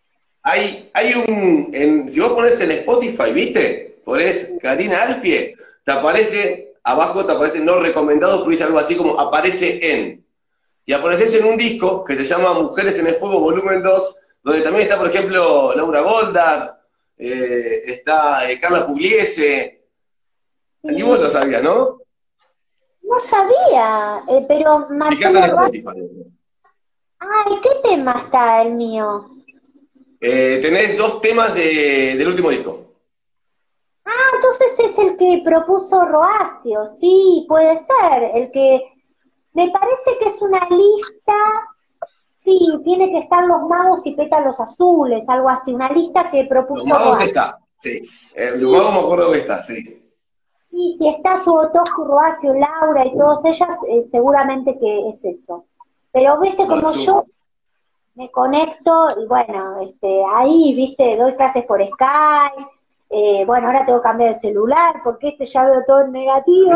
Si vos pones en Spotify, ¿viste? Ponés Karina Alfie, te aparece, abajo te aparece no recomendado, pero dice algo así como aparece en. Y apareces en un disco que se llama Mujeres en el Fuego, volumen 2, donde también está, por ejemplo, Laura Goldar, está Carla Pugliese. Sí. Y vos lo sabías, ¿no? No sabía, pero Fíjate en Marcelo Spotify. Ay, ¿qué tema está el mío? Tenés 2 temas del último disco. Ah, entonces es el que propuso Roacio, sí, puede ser, el que me parece que es una lista, sí, tiene que estar Los Magos y Pétalos Azules, algo así, una lista que Los propuso Magos Roacio. está, sí. Los Magos me acuerdo que está, sí. Y si está su Otoku, Roacio, Laura y todas ellas, seguramente que es eso. Pero viste, como yo me conecto, y bueno, ahí, viste, doy clases por Skype, bueno, ahora tengo que cambiar el celular, porque ya veo todo en negativo.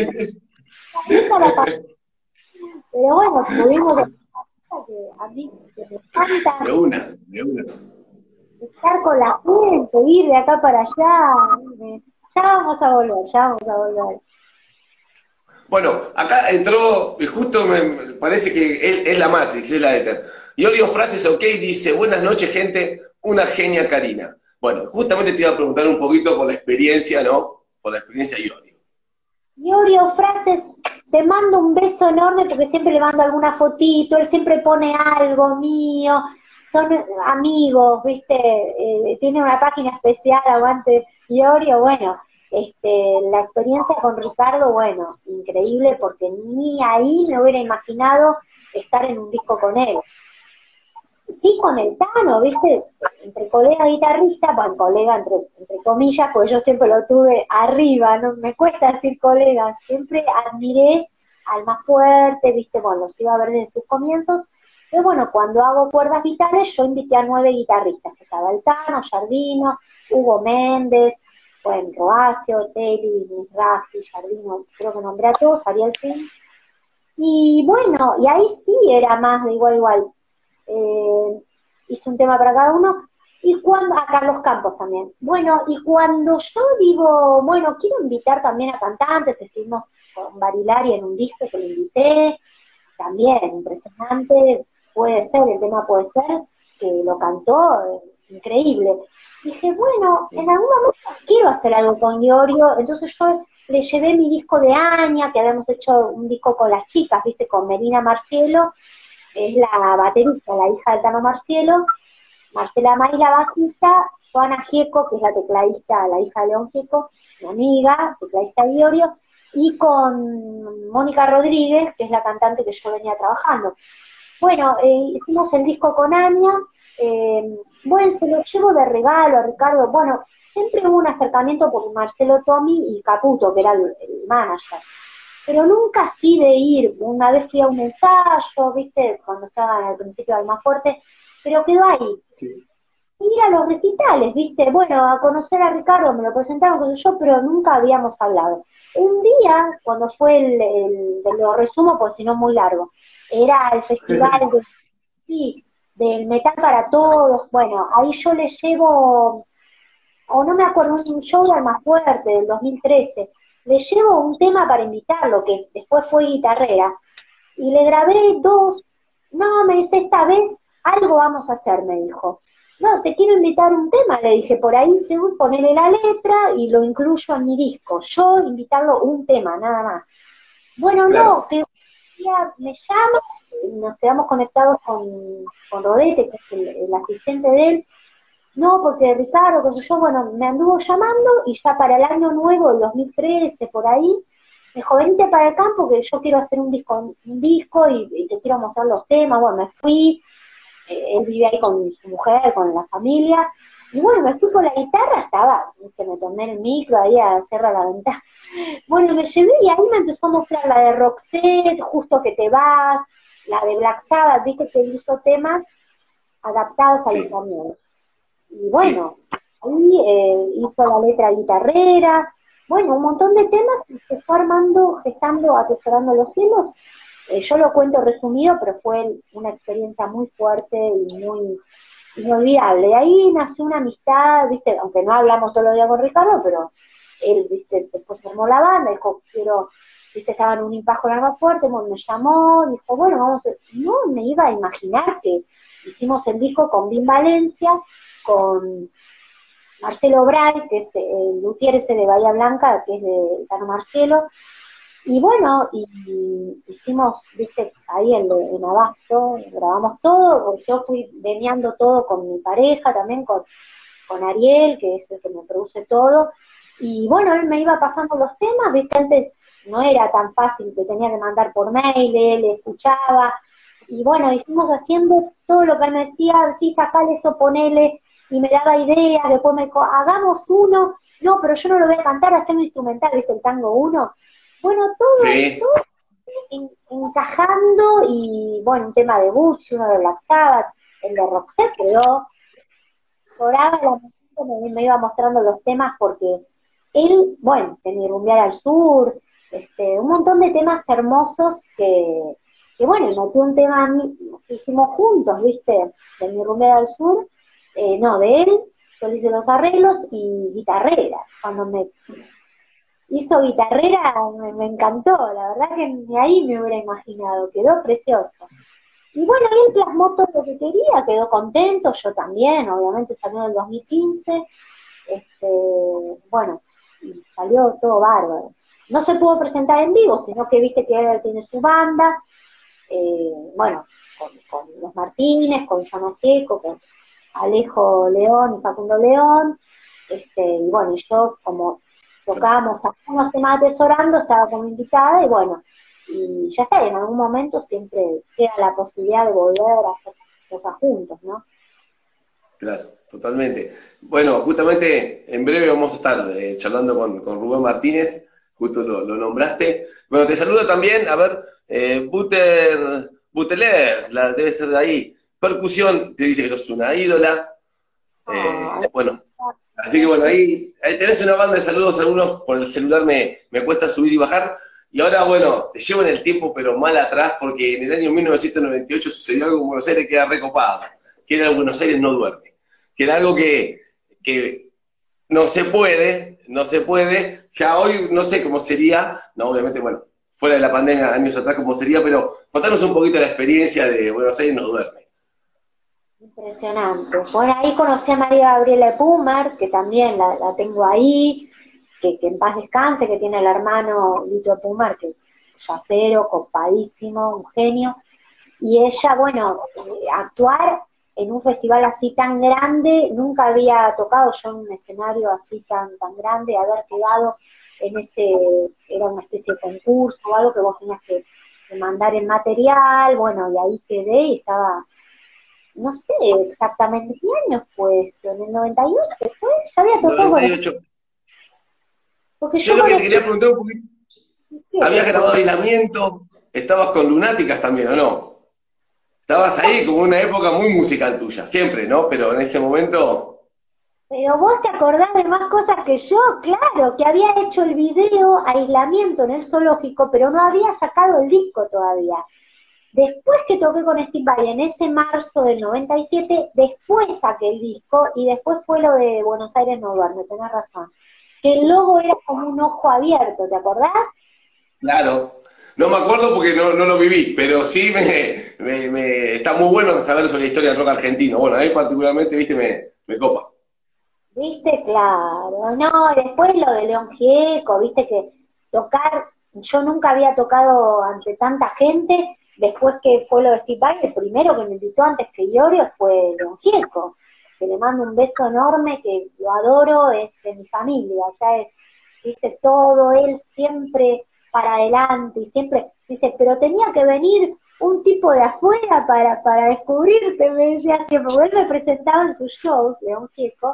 Pero bueno, pudimos que a mí que me encanta De una. estar con la gente, ir de acá para allá. Ya vamos a volver, ya vamos a volver. Bueno, acá entró, y justo me parece que es la Matrix, es la Ether. Iorio Frases OK dice, buenas noches gente, una genia Karina. Bueno, justamente te iba a preguntar un poquito por la experiencia, ¿no? Por la experiencia Iorio. Iorio Frases, te mando un beso enorme porque siempre le mando alguna fotito, él siempre pone algo mío, son amigos, viste, tiene una página especial, aguante Iorio, bueno, la experiencia con Ricardo, bueno, increíble porque ni ahí me hubiera imaginado estar en un disco con él. Sí, con el Tano, ¿viste? Entre colega guitarrista, bueno, colega entre comillas, pues yo siempre lo tuve arriba, no me cuesta decir colegas, siempre admiré al más fuerte, ¿viste? Bueno, los iba a ver desde sus comienzos, pero bueno, cuando hago cuerdas vitales, yo invité a 9 guitarristas, que estaba el Tano, Jardino, Hugo Méndez, bueno, Roacio, Teli, Rafi, Jardino, creo que nombré a todos, Ariel Sin, y bueno, y ahí sí era más de igual a igual. Hice un tema para cada uno, y cuando, a Carlos Campos también. Bueno, y cuando yo digo, bueno, quiero invitar también a cantantes, estuvimos con Barilari en un disco que lo invité, también impresionante, puede ser, el tema puede ser, que lo cantó, increíble. Dije, bueno, en algún momento quiero hacer algo con Iorio, entonces yo le llevé mi disco de Aña, que habíamos hecho un disco con las chicas, viste, con Melina Marcielo, es la baterista, la hija de Tano Marcielo, Marcela May, la bajista, Joana Gieco, que es la tecladista, la hija de León Gieco, mi amiga, tecladista de Iorio, y con Mónica Rodríguez, que es la cantante que yo venía trabajando. Bueno, hicimos el disco con Ania, bueno, se lo llevo de regalo a Ricardo, bueno, siempre hubo un acercamiento por Marcelo Tommy y Caputo, que era el manager. Pero nunca así de ir. Una vez fui a un ensayo, viste, cuando estaba al principio de Almafuerte, pero quedó ahí. Sí. ir a los recitales, ¿viste? Bueno, a conocer a Ricardo, me lo presentaron con yo, pero nunca habíamos hablado. Un día, cuando fue te lo resumo porque si no es muy largo, era el festival de, sí, del Metal para Todos, bueno, ahí yo le llevo, o no me acuerdo, un show de Almafuerte del 2013, le llevo un tema para invitarlo, que después fue guitarrera, y le grabé dos, no, me dice, esta vez algo vamos a hacer, me dijo. No, te quiero invitar un tema, le dije, por ahí ponerle la letra y lo incluyo en mi disco. Yo invitarlo un tema, nada más. Bueno, claro. No, que un día me llama, nos quedamos conectados con Rodete, que es el asistente de él. No, porque Ricardo, que yo, bueno, me anduvo llamando y ya para el año nuevo, el 2013, por ahí, me dijo, venite para el campo que yo quiero hacer un disco y te quiero mostrar los temas. Bueno, me fui. Él vive ahí con su mujer, con la familia, y bueno, me fui con la guitarra, me tomé el micro ahí a cerrar la ventana, bueno, me llevé y ahí me empezó a mostrar la de Roxette, Justo que te vas, la de Black Sabbath, viste que él hizo temas adaptados al español, y bueno, ahí hizo la letra guitarrera, bueno, un montón de temas, se fue armando, gestando, Atesorando los Cielos. Yo lo cuento resumido, pero fue una experiencia muy fuerte y muy inolvidable. De ahí nació una amistad, ¿viste? Aunque no hablamos todos los días con Ricardo, pero él, ¿viste? Después se armó la banda, dijo, ¿viste? Estaba en un impasse con Almafuerte, me llamó, dijo, bueno, vamos a... No me iba a imaginar que hicimos el disco con Vin Valencia, con Marcelo Bray, que es el luthier ese de Bahía Blanca, que es de Tano Marcelo. Y bueno, y hicimos, viste, ahí en Abasto, grabamos todo, yo fui veneando todo con mi pareja, también con Ariel, que es el que me produce todo, y bueno, él me iba pasando los temas, viste, antes no era tan fácil, te tenía que mandar por mail, él escuchaba, y bueno, hicimos haciendo todo lo que él me decía, sí, sacale esto, ponele, y me daba ideas, después me dijo, hagamos uno, no, pero yo no lo voy a cantar, hacer un instrumental, viste, el tango 1. Bueno, todo encajando, y bueno, un tema de Butch, uno de Black Sabbath, el de Roxette quedó, lloraba la música, me iba mostrando los temas porque él, bueno, tenía Rumbear al Sur, un montón de temas hermosos que bueno, metió un tema que hicimos juntos, ¿viste? De mi Rumbear al Sur, no, de él, yo le hice los arreglos y guitarrera, cuando me hizo guitarrera, me encantó, la verdad que ni ahí me hubiera imaginado, quedó precioso. Y bueno, él plasmó todo lo que quería, quedó contento, yo también, obviamente salió en el 2015, bueno, y salió todo bárbaro. No se pudo presentar en vivo, sino que viste que él tiene su banda, bueno, con los Martínez, con Llano Gieco, con Alejo León y Facundo León, y bueno, y yo como tocábamos algunos temas Atesorando, estaba como invitada, y bueno, y ya está, en algún momento siempre queda la posibilidad de volver a hacer cosas juntos, ¿no? Claro, totalmente. Bueno, justamente en breve vamos a estar charlando con Rubén Martínez, justo lo nombraste. Bueno, te saludo también, a ver, Buteler, debe ser de ahí. Percusión, te dice que sos una ídola. Bueno, así que bueno, ahí tenés una banda de saludos, algunos por el celular me cuesta subir y bajar. Y ahora, bueno, te llevo en el tiempo, pero mal atrás, porque en el año 1998 sucedió algo en Buenos Aires que era recopado, que era el Buenos Aires no duerme, que era algo que no se puede, ya hoy no sé cómo sería, no, obviamente, bueno, fuera de la pandemia, años atrás cómo sería, pero contanos un poquito la experiencia de Buenos Aires no duerme. Impresionante. Bueno, ahí conocí a María Gabriela Pumer, que también la tengo ahí, que en paz descanse, que tiene el hermano Lito Pumer, que es yacero, copadísimo, un genio, y ella, bueno, actuar en un festival así tan grande, nunca había tocado yo en un escenario así tan grande, haber quedado en era una especie de concurso o algo que vos tenías que mandar el material, bueno, y ahí quedé y estaba, no sé exactamente qué años fue esto, en el 98, ¿fue? Ya había tocado. 98. Porque yo lo que te quería preguntar un poquito, ¿habías grabado Aislamiento? ¿Estabas con Lunáticas también o no? estabas ahí como una época muy musical tuya, siempre, ¿no? Pero en ese momento, Pero vos te acordás de más cosas que yo, claro, que había hecho el video Aislamiento en el zoológico, pero no había sacado el disco todavía. Después que toqué con Steve Vai en ese marzo del 97, después saqué el disco y después fue lo de Buenos Aires no duerme, tenés razón. Que el logo era como un ojo abierto, ¿te acordás? claro. No me acuerdo porque no lo viví, pero sí está muy bueno saber sobre la historia del rock argentino. Bueno, a mí particularmente, viste, me copa. Viste, claro. No, después lo de León Gieco, viste que tocar, yo nunca había tocado ante tanta gente, después que fue lo de Steve Vai, el primero que me invitó antes que Iorio fue León Gieco, que le mando un beso enorme, que lo adoro, es de mi familia, ya es, viste, todo, él siempre para adelante, y siempre, dice, pero tenía que venir un tipo de afuera para descubrirte, me decía siempre, porque él me presentaba en sus shows, León Gieco,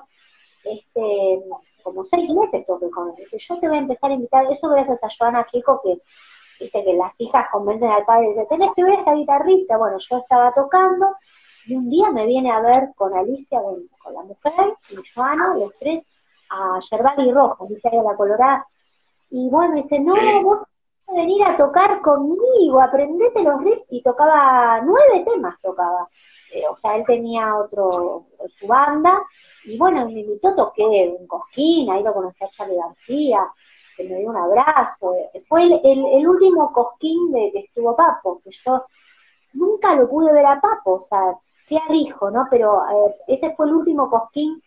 como 6 meses toqué con él. Dice, yo te voy a empezar a invitar, eso gracias a Joana Gieco, que viste que las hijas convencen al padre y dicen, tenés que ver a esta guitarrista. Bueno, yo estaba tocando, y un día me viene a ver con Alicia, con la mujer, y Joana, los tres, a Yerbal y Rojo, viste ahí a la Colorada. Y bueno, dice, no, Sí. vos tenés que venir a tocar conmigo, aprendete los riffs, y tocaba 9 temas, tocaba. O sea, él tenía su banda, y bueno, me invitó, toqué un Cosquín, ahí lo conocí a Charly García, que me dio un abrazo. Fue el último Cosquín de que estuvo Papo, que yo nunca lo pude ver a Papo, o sea, sí al hijo, ¿no? Pero ese fue el último Cosquín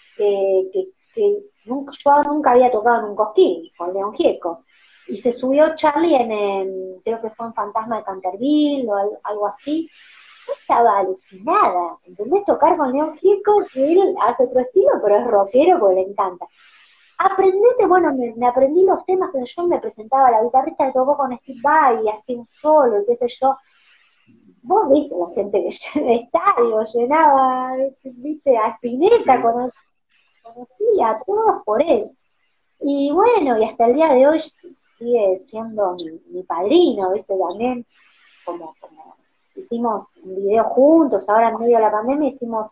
que yo nunca había tocado en un Cosquín, con León Gieco. Y se subió Charlie creo que fue en Fantasma de Canterville o algo así. Yo estaba alucinada, ¿entendés? Tocar con León Gieco, que él hace otro estilo, pero es rockero porque le encanta. Aprendete, bueno, me aprendí los temas, pero yo me presentaba, la guitarrista que tocó con Steve Vai, y hacía un solo, y qué sé yo. Vos viste la gente que el estadio llenaba, viste, a Spinetta, Sí. conocía a todos por él. Y bueno, y hasta el día de hoy sigue siendo mi padrino, viste, también, como hicimos un video juntos, ahora en medio de la pandemia hicimos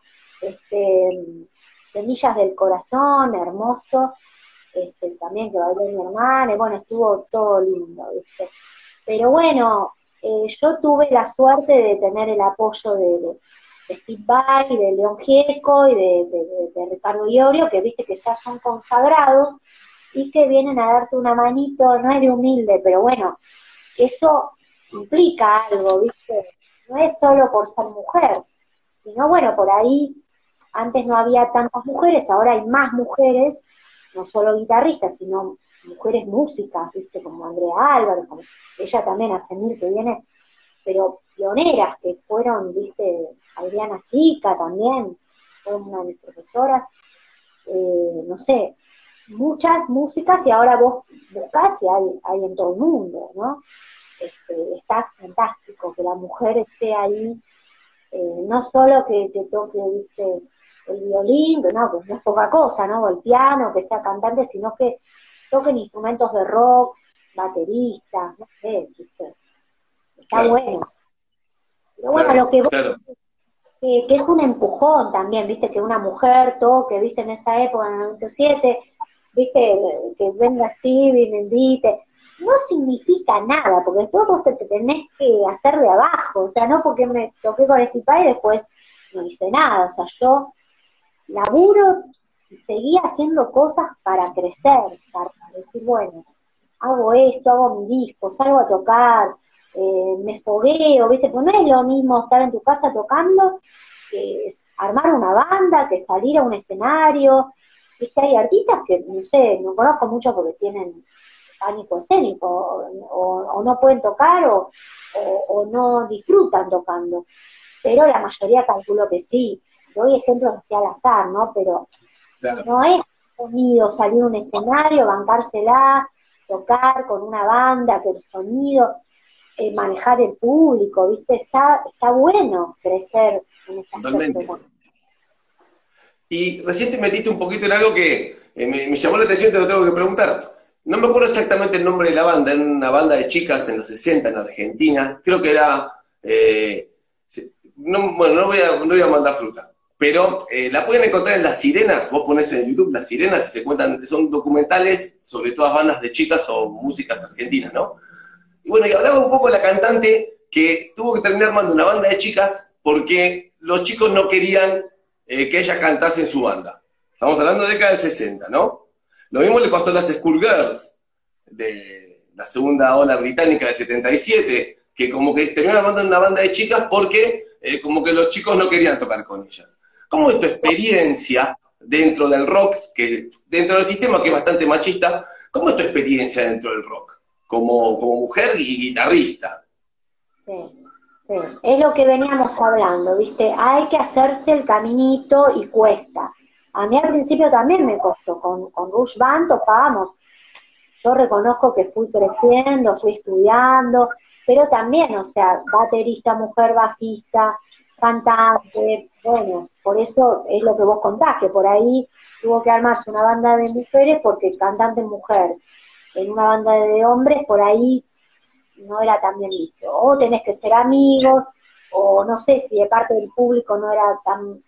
Semillas del Corazón, hermoso, también que bailó mi hermana, y bueno, estuvo todo lindo, ¿viste? Pero bueno, yo tuve la suerte de tener el apoyo de Steve Vai, de León Gieco y de Ricardo Iorio, que viste que ya son consagrados y que vienen a darte una manito, no es de humilde, pero bueno, eso implica algo, ¿viste? No es solo por ser mujer, sino bueno, por ahí antes no había tantas mujeres, ahora hay más mujeres, no solo guitarristas, sino mujeres músicas, ¿viste? Como Andrea Álvarez, como ella también hace mil que viene, pero pioneras que fueron, ¿viste? Adriana Sica también, fue una de mis profesoras, no sé, muchas músicas, y ahora vos buscás y hay en todo el mundo, ¿no? Está fantástico que la mujer esté ahí, no solo que te toque, viste, el violín, que no es poca cosa, ¿no? O el piano, que sea cantante, sino que toquen instrumentos de rock, bateristas, no sé, viste, está Claro, bueno. Pero bueno, claro, lo que claro. que es un empujón también, viste, que una mujer toque, viste, en esa época, en el 97, viste, que venga Stevie y me invite, no significa nada, porque después vos te tenés que hacer de abajo, o sea, no porque me toqué con Steve y después no hice nada, o sea, yo laburo y seguía haciendo cosas para crecer, para decir, bueno, hago esto, hago mi disco, salgo a tocar, me fogueo, ¿viste? Pues no es lo mismo estar en tu casa tocando que armar una banda, que salir a un escenario, ¿viste? Hay artistas que, no sé, no conozco mucho porque tienen pánico escénico, o no pueden tocar, o no disfrutan tocando, pero la mayoría calculo que sí. Doy ejemplos así al azar, ¿no? Pero Claro. no es sonido salir a un escenario, bancársela, tocar con una banda, que el sonido, manejar el público, ¿viste? Está bueno crecer en ese aspecto. Totalmente. Y recién te metiste un poquito en algo que me llamó la atención y te lo tengo que preguntar. No me acuerdo exactamente el nombre de la banda, era una banda de chicas en los 60 en Argentina, creo que era, bueno, no voy a mandar fruta, pero la pueden encontrar en Las Sirenas. Vos ponés en YouTube Las Sirenas y te cuentan, son documentales sobre todas bandas de chicas o músicas argentinas, ¿no? Y bueno, y hablaba un poco de la cantante que tuvo que terminar armando una banda de chicas porque los chicos no querían que ella cantase en su banda. Estamos hablando de década del 60, ¿no? Lo mismo le pasó a las Schoolgirls de la segunda ola británica del 77, que como que terminaron armando una banda de chicas porque como que los chicos no querían tocar con ellas. ¿Cómo es tu experiencia dentro del rock, que dentro del sistema que es bastante machista, cómo es tu experiencia dentro del rock? Como mujer y guitarrista. Sí, sí, es lo que veníamos hablando, ¿viste? Hay que hacerse el caminito y cuesta. A mí al principio también me costó, con Rush Band tocábamos. Yo reconozco que fui creciendo, fui estudiando, pero también, o sea, baterista, mujer, bajista, cantante, bueno, por eso es lo que vos contás, que por ahí tuvo que armarse una banda de mujeres porque cantante mujer en una banda de hombres, por ahí no era tan bien visto. O tenés que ser amigos, o no sé si de parte del público no era tan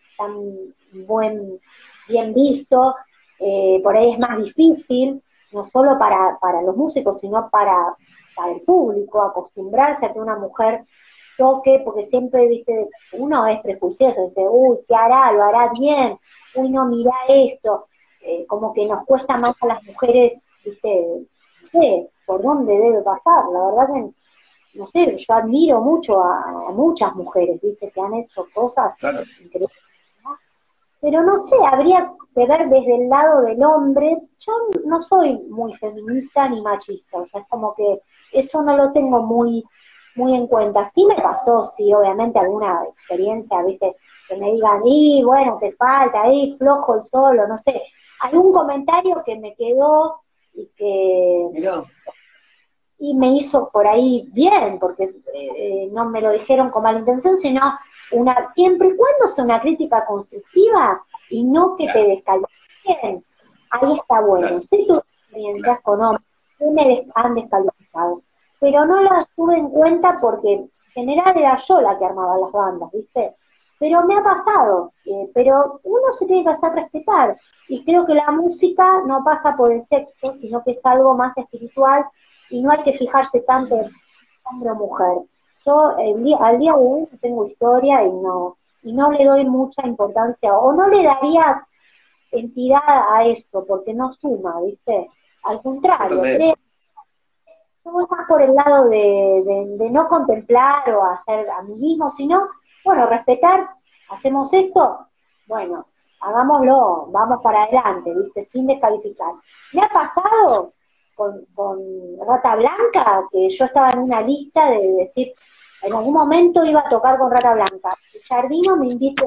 bien visto, por ahí es más difícil, no solo para los músicos, sino para el público, acostumbrarse a que una mujer toque, porque siempre, viste, uno es prejuicioso, dice, uy, ¿qué hará? ¿Lo hará bien? Uy, no, mirá esto. Como que nos cuesta más a las mujeres, viste, no sé por dónde debe pasar, la verdad que, no sé, yo admiro mucho a muchas mujeres, viste, que han hecho cosas increíbles, ¿no? Pero no sé, habría que ver desde el lado del hombre. Yo no soy muy feminista ni machista, o sea, es como que eso no lo tengo muy en cuenta. Sí me pasó, sí, obviamente alguna experiencia, viste, que me digan, y bueno, te falta, flojo el solo, no sé, algún comentario que me quedó y que Mirá. Y me hizo por ahí bien, porque no me lo dijeron con mala intención, sino siempre y cuando sea una crítica constructiva y no que te descalifiquen, ahí está bueno. Claro. Sé tus experiencias con hombres que me han descalificado, pero no las tuve en cuenta porque en general era yo la que armaba las bandas, ¿viste? Pero me ha pasado, pero uno se tiene que hacer respetar, y creo que la música no pasa por el sexo, sino que es algo más espiritual, y no hay que fijarse tanto en hombre o mujer. Yo al día de hoy tengo historia y no le doy mucha importancia, o no le daría entidad a eso, porque no suma, ¿viste? Al contrario, creo, yo voy más por el lado de no contemplar o hacer amiguismo, sino, bueno, respetar, hacemos esto, bueno, hagámoslo, vamos para adelante, ¿viste? Sin descalificar. Me ha pasado con Rata Blanca, que yo estaba en una lista de decir, en algún momento iba a tocar con Rata Blanca. Jardino me invite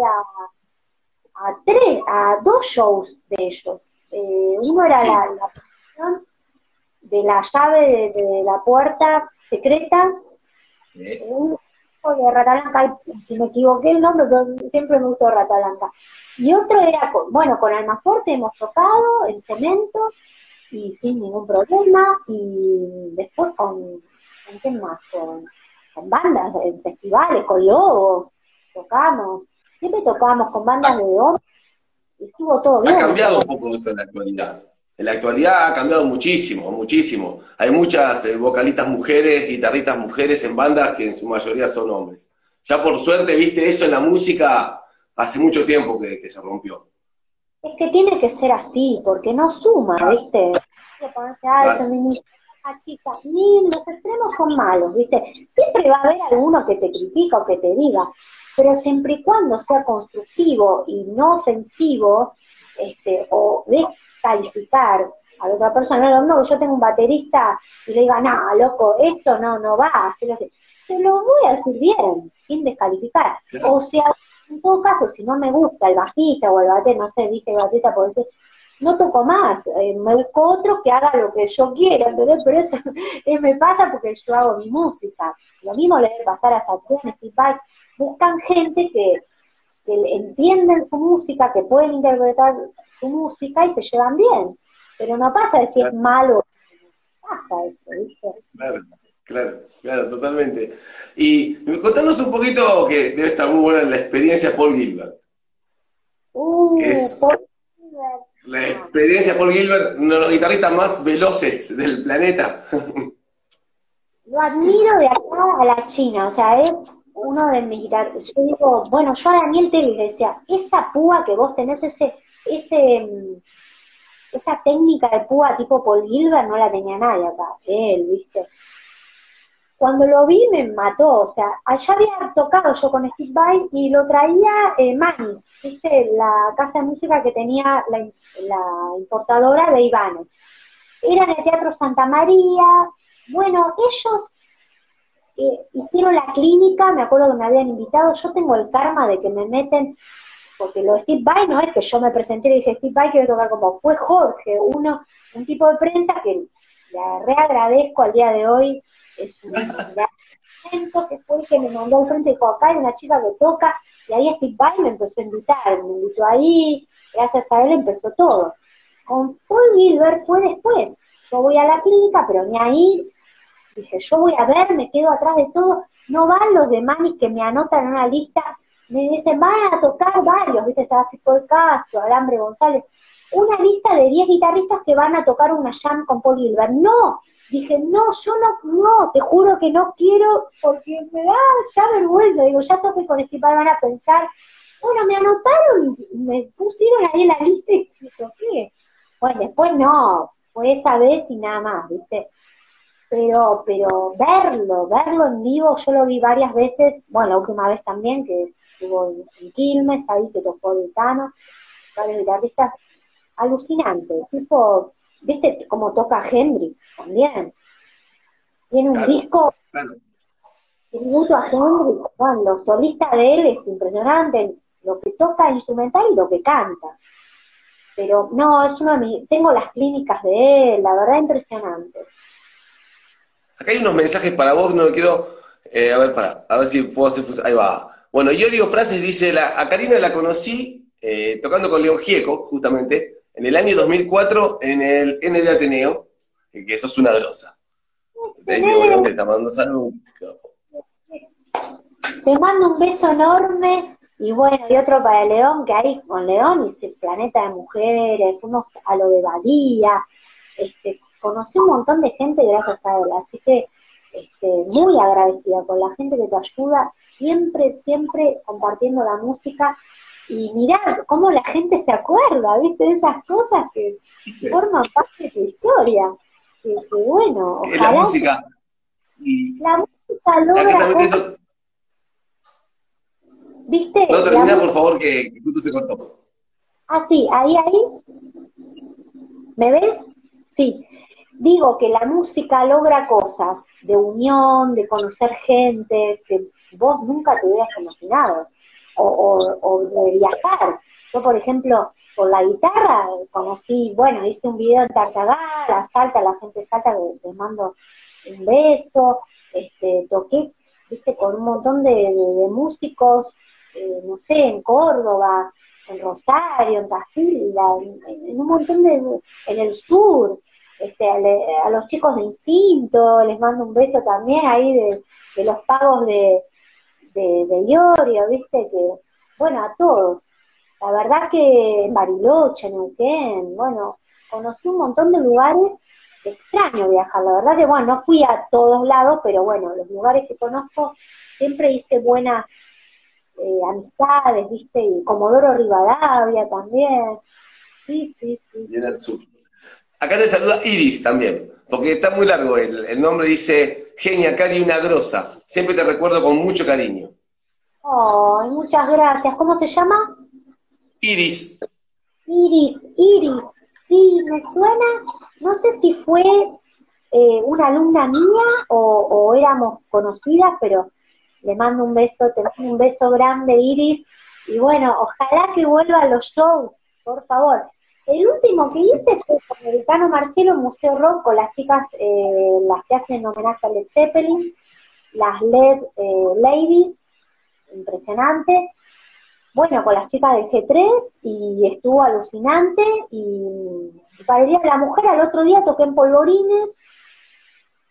a 2 shows de ellos. Uno era la presentación de la llave de la puerta secreta, un de Rata Blanca, si me equivoqué el nombre, pero siempre me gustó Rata Blanca. Y otro era, con Almafuerte hemos tocado en Cemento, y sin ningún problema, y después ¿con qué más? Con bandas, en festivales, con Lobos, siempre tocamos con bandas de hombres, y estuvo todo bien. Ha cambiado un poco eso en la actualidad. En la actualidad ha cambiado muchísimo, muchísimo. Hay muchas vocalistas mujeres, guitarristas mujeres en bandas que en su mayoría son hombres. Ya por suerte, viste, eso en la música hace mucho tiempo que se rompió. Es que tiene que ser así, porque no suma, ¿viste? Feminista, chica, ni los extremos son malos, ¿viste? Siempre va a haber alguno que te critica o que te diga, pero siempre y cuando sea constructivo y no ofensivo, o descalificar a la otra persona. No, yo tengo un baterista y le diga, no, loco, esto no va a hacerlo así. Se lo voy a decir bien, sin descalificar. Claro. O sea, en todo caso, si no me gusta el bajista o el baterista, no sé, dije baterista por decir, no toco más, me busco otro que haga lo que yo quiera, ¿entendés? Pero eso me pasa porque yo hago mi música. Lo mismo le debe pasar a Satriani, Steve. Buscan gente que entienden su música, que pueden interpretar su música y se llevan bien. Pero no pasa de si es malo, pasa eso, ¿viste? Claro. Claro, claro, totalmente. Y contanos un poquito, que debe estar muy buena la experiencia Paul Gilbert. Es Paul Gilbert. la experiencia Paul Gilbert, uno de los guitarristas más veloces del planeta. Lo admiro de acá a la China, o sea, es uno de mis guitarristas. Yo digo, bueno, yo a Daniel Tevez le decía, esa púa que vos tenés, esa técnica de púa tipo Paul Gilbert no la tenía nadie acá, él, ¿viste? Cuando lo vi me mató, o sea, allá había tocado yo con Steve Vai y lo traía Manis, ¿viste? La casa de música que tenía la importadora de Ibanez. Era en el Teatro Santa María. Bueno, ellos hicieron la clínica, me acuerdo que me habían invitado, yo tengo el karma de que me meten, porque lo de Steve Vai no es que yo me presenté y le dije, Steve Vai quiero tocar como, fue Jorge, un tipo de prensa que le reagradezco al día de hoy, es un evento que fue el que me mandó al frente y dijo, acá hay una chica que toca, y ahí Steve Vai me empezó a invitar, me invitó ahí, gracias a él empezó todo. Con Paul Gilbert fue después, yo voy a la clínica, pero ni ahí. Dije, yo voy a ver, me quedo atrás de todo, no van los de Manis que me anotan en una lista, me dicen, van a tocar varios, ¿viste? Estaba Fico de Castro, Alambre González, una lista de 10 guitarristas que van a tocar una jam con Paul Gilbert. No, dije, no, yo no, te juro que no quiero, porque me da ya vergüenza, digo, ya toqué con Steve Vai, van a pensar, bueno, me anotaron, y me pusieron ahí en la lista y me toqué. Bueno, después no, fue esa vez y nada más, ¿viste? Pero verlo en vivo, yo lo vi varias veces, bueno, la última vez también, que estuvo en Quilmes, ahí que tocó el Tano, varios guitarristas, alucinante, tipo, viste cómo toca Hendrix también, tiene un disco, tributo a Hendrix, bueno, lo solista de él es impresionante, lo que toca instrumental y lo que canta, pero no, es uno de mis, tengo las clínicas de él, la verdad impresionante. Acá hay unos mensajes para vos, no quiero, a ver si puedo hacer, ahí va. Bueno, Yorio Frases dice, a Karina la conocí tocando con León Gieco, justamente, en el año 2004 en el N de Ateneo, que sos una grosa. Te está mandando saludos. Te mando un beso enorme, y bueno, y otro para León, que ahí con León hice Planeta de Mujeres, fuimos a lo de Badía, conocí un montón de gente gracias a él, así que muy agradecida con la gente que te ayuda, siempre compartiendo la música, y mirar cómo la gente se acuerda, ¿viste? De esas cosas que forman parte de tu historia, que bueno, ojalá... La música, y la música logra cosas, ¿viste? No, termina por favor, que justo se cortó. Ah, sí, ahí, ¿me ves? Sí. Digo que la música logra cosas de unión, de conocer gente que vos nunca te hubieras imaginado, o de viajar. Yo, por ejemplo, con la guitarra conocí, bueno, hice un video en Tartagal, Salta, la gente de Salta, les mando un beso, toqué, viste, con un montón de músicos, no sé, en Córdoba, en Rosario, en Castilla, en un montón en el sur. A los chicos de Instinto, les mando un beso también ahí de los pagos de Iorio, viste, que, bueno, a todos. La verdad que en Bariloche, en Neuquén, bueno, conocí un montón de lugares, extraño viajar, la verdad que, bueno, no fui a todos lados, pero bueno, los lugares que conozco, siempre hice buenas amistades, viste, y Comodoro Rivadavia también, sí. Y en el sur. Acá te saluda Iris también, porque está muy largo el nombre, dice, genia, Cari, una grosa. Siempre te recuerdo con mucho cariño. Oh, muchas gracias. ¿Cómo se llama? Iris. Iris. Sí, me suena, no sé si fue una alumna mía o éramos conocidas, pero le mando un beso, te mando un beso grande, Iris. Y bueno, ojalá que vuelva a los shows, por favor. El último que hice fue con el Tano Marcelo en Museo Rock, con las chicas, las que hacen homenaje a Led Zeppelin, las LED Ladies, impresionante. Bueno, con las chicas del G3, y estuvo alucinante, y para el Día de la Mujer, al otro día toqué en Polvorines,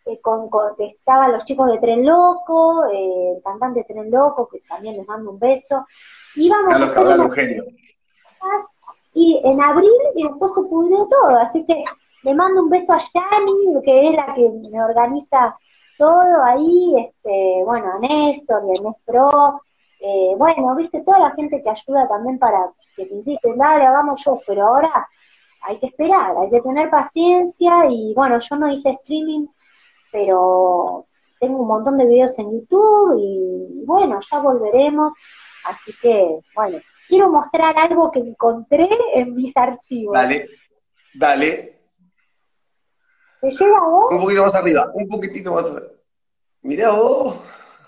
que estaban los chicos de Tren Loco, el cantante de Tren Loco, que también les mando un beso. Íbamos a Carlos hacer Cabral, unas un genio. cosas, y en abril, y después se pudrió todo, así que le mando un beso a Yani, que es la que me organiza todo ahí, bueno, a Néstor y a Néstor, bueno, viste, toda la gente que ayuda también para que te insisten, dale, hagamos shows, pero ahora hay que esperar, hay que tener paciencia, y bueno, yo no hice streaming, pero tengo un montón de videos en YouTube, y bueno, ya volveremos, así que, bueno, quiero mostrar algo que encontré en mis archivos. Dale, dale. ¿Te llega a vos? Un poquito más arriba, un poquitito más arriba. Mirá vos.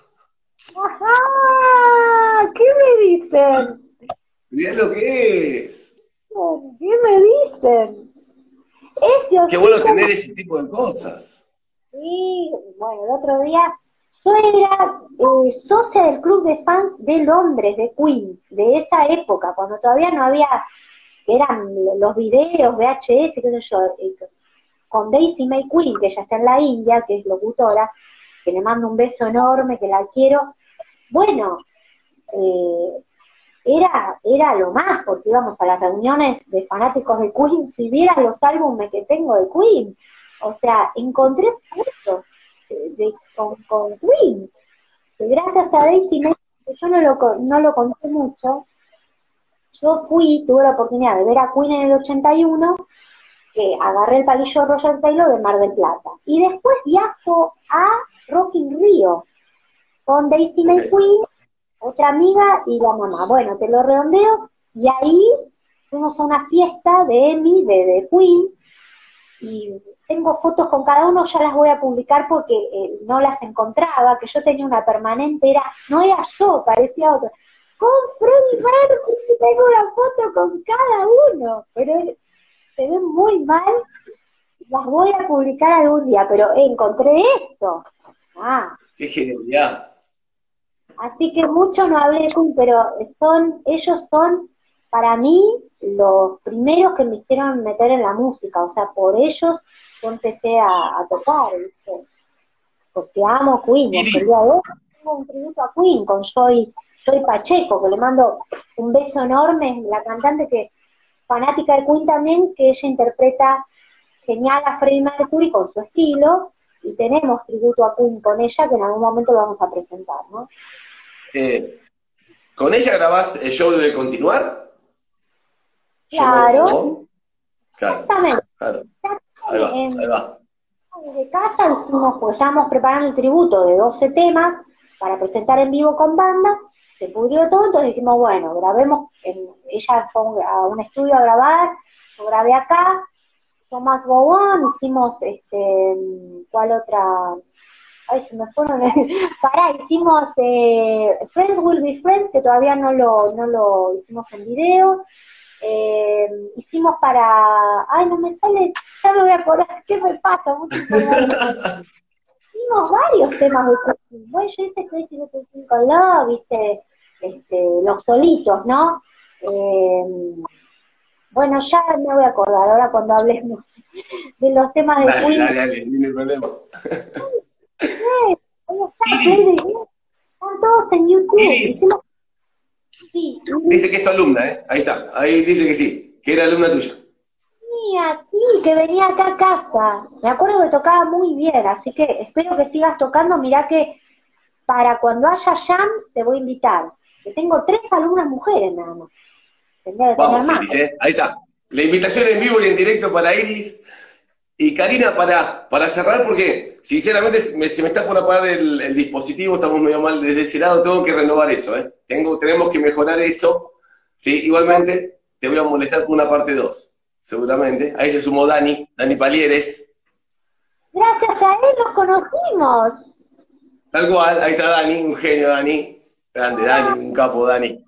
¡Ajá! ¿Qué me dicen? Mirá lo que es. ¿Qué me dicen? Es yo Qué bueno tener ese tipo de cosas. Sí, bueno, el otro día yo era socia del club de fans de Londres, de Queen, de esa época, cuando todavía no había, eran los videos, VHS, qué sé yo, con Daisy May Queen, que ya está en la India, que es locutora, que le mando un beso enorme, que la quiero. Bueno, era lo más, porque íbamos a las reuniones de fanáticos de Queen, si vieran los álbumes que tengo de Queen, o sea, encontré fotos con Queen, que gracias a Daisy May, que yo no lo conté mucho, yo tuve la oportunidad de ver a Queen en el 81, que agarré el palillo Roger Taylor de Mar del Plata, y después viajo a Rock in Rio, con Daisy May Queen, otra amiga y la mamá. Bueno, te lo redondeo, y ahí fuimos a una fiesta de Emmy, de Queen, y tengo fotos con cada uno, ya las voy a publicar porque no las encontraba, que yo tenía una permanente, no era yo, parecía otro. Con Freddie Mercury tengo una foto con cada uno, pero se ven muy mal, las voy a publicar algún día, pero encontré esto. Qué genialidad. Así que mucho no hablé de Queen, pero ellos son para mí los primeros que me hicieron meter en la música, o sea, por ellos yo empecé a tocar, ¿viste? Porque amo Queen, y hasta el día de hoy tengo un tributo a Queen con Joy Pacheco, que le mando un beso enorme, la cantante que fanática de Queen también, que ella interpreta genial a Freddie Mercury con su estilo, y tenemos tributo a Queen con ella, que en algún momento lo vamos a presentar, ¿no? ¿Con ella grabás el show de Continuar? Claro. Exactamente. Claro. Ahí va. Desde casa pues estábamos preparando el tributo de 12 temas para presentar en vivo con banda, se pudrió todo, entonces dijimos, bueno, grabemos, ella fue a un estudio a grabar, yo grabé acá, Tomás Bobón, hicimos, ¿cuál otra? Ay, se me fueron, hicimos Friends Will Be Friends, que todavía no lo hicimos en video, hicimos no me sale, ya me voy a acordar, ¿qué me pasa? Mucho hicimos varios temas de Queen. Bueno, yo hice Crazy Little con Love, hice Los Solitos, ¿no? Bueno, ya me voy a acordar ahora cuando hablemos de los temas de Queen. Dale, sin el problema. Están todos en YouTube. Sí. Dice que es tu alumna, ahí está, ahí dice que sí, que era alumna tuya. Mía, sí, que venía acá a casa. Me acuerdo que tocaba muy bien, así que espero que sigas tocando. Mirá que para cuando haya jams te voy a invitar. Que tengo 3 alumnas mujeres nada más. Tendría que Vamos, tener más. Iris, ahí está. La invitación en vivo y en directo para Iris. Y Karina, para cerrar, porque sinceramente se me está por apagar el dispositivo, estamos medio mal desde ese lado, tengo que renovar eso, tenemos que mejorar eso, ¿sí? Igualmente te voy a molestar con una parte 2, seguramente. Ahí se sumó Dani Palieres. Gracias a él nos conocimos. Tal cual, ahí está Dani, un genio Dani, grande Dani, un capo Dani.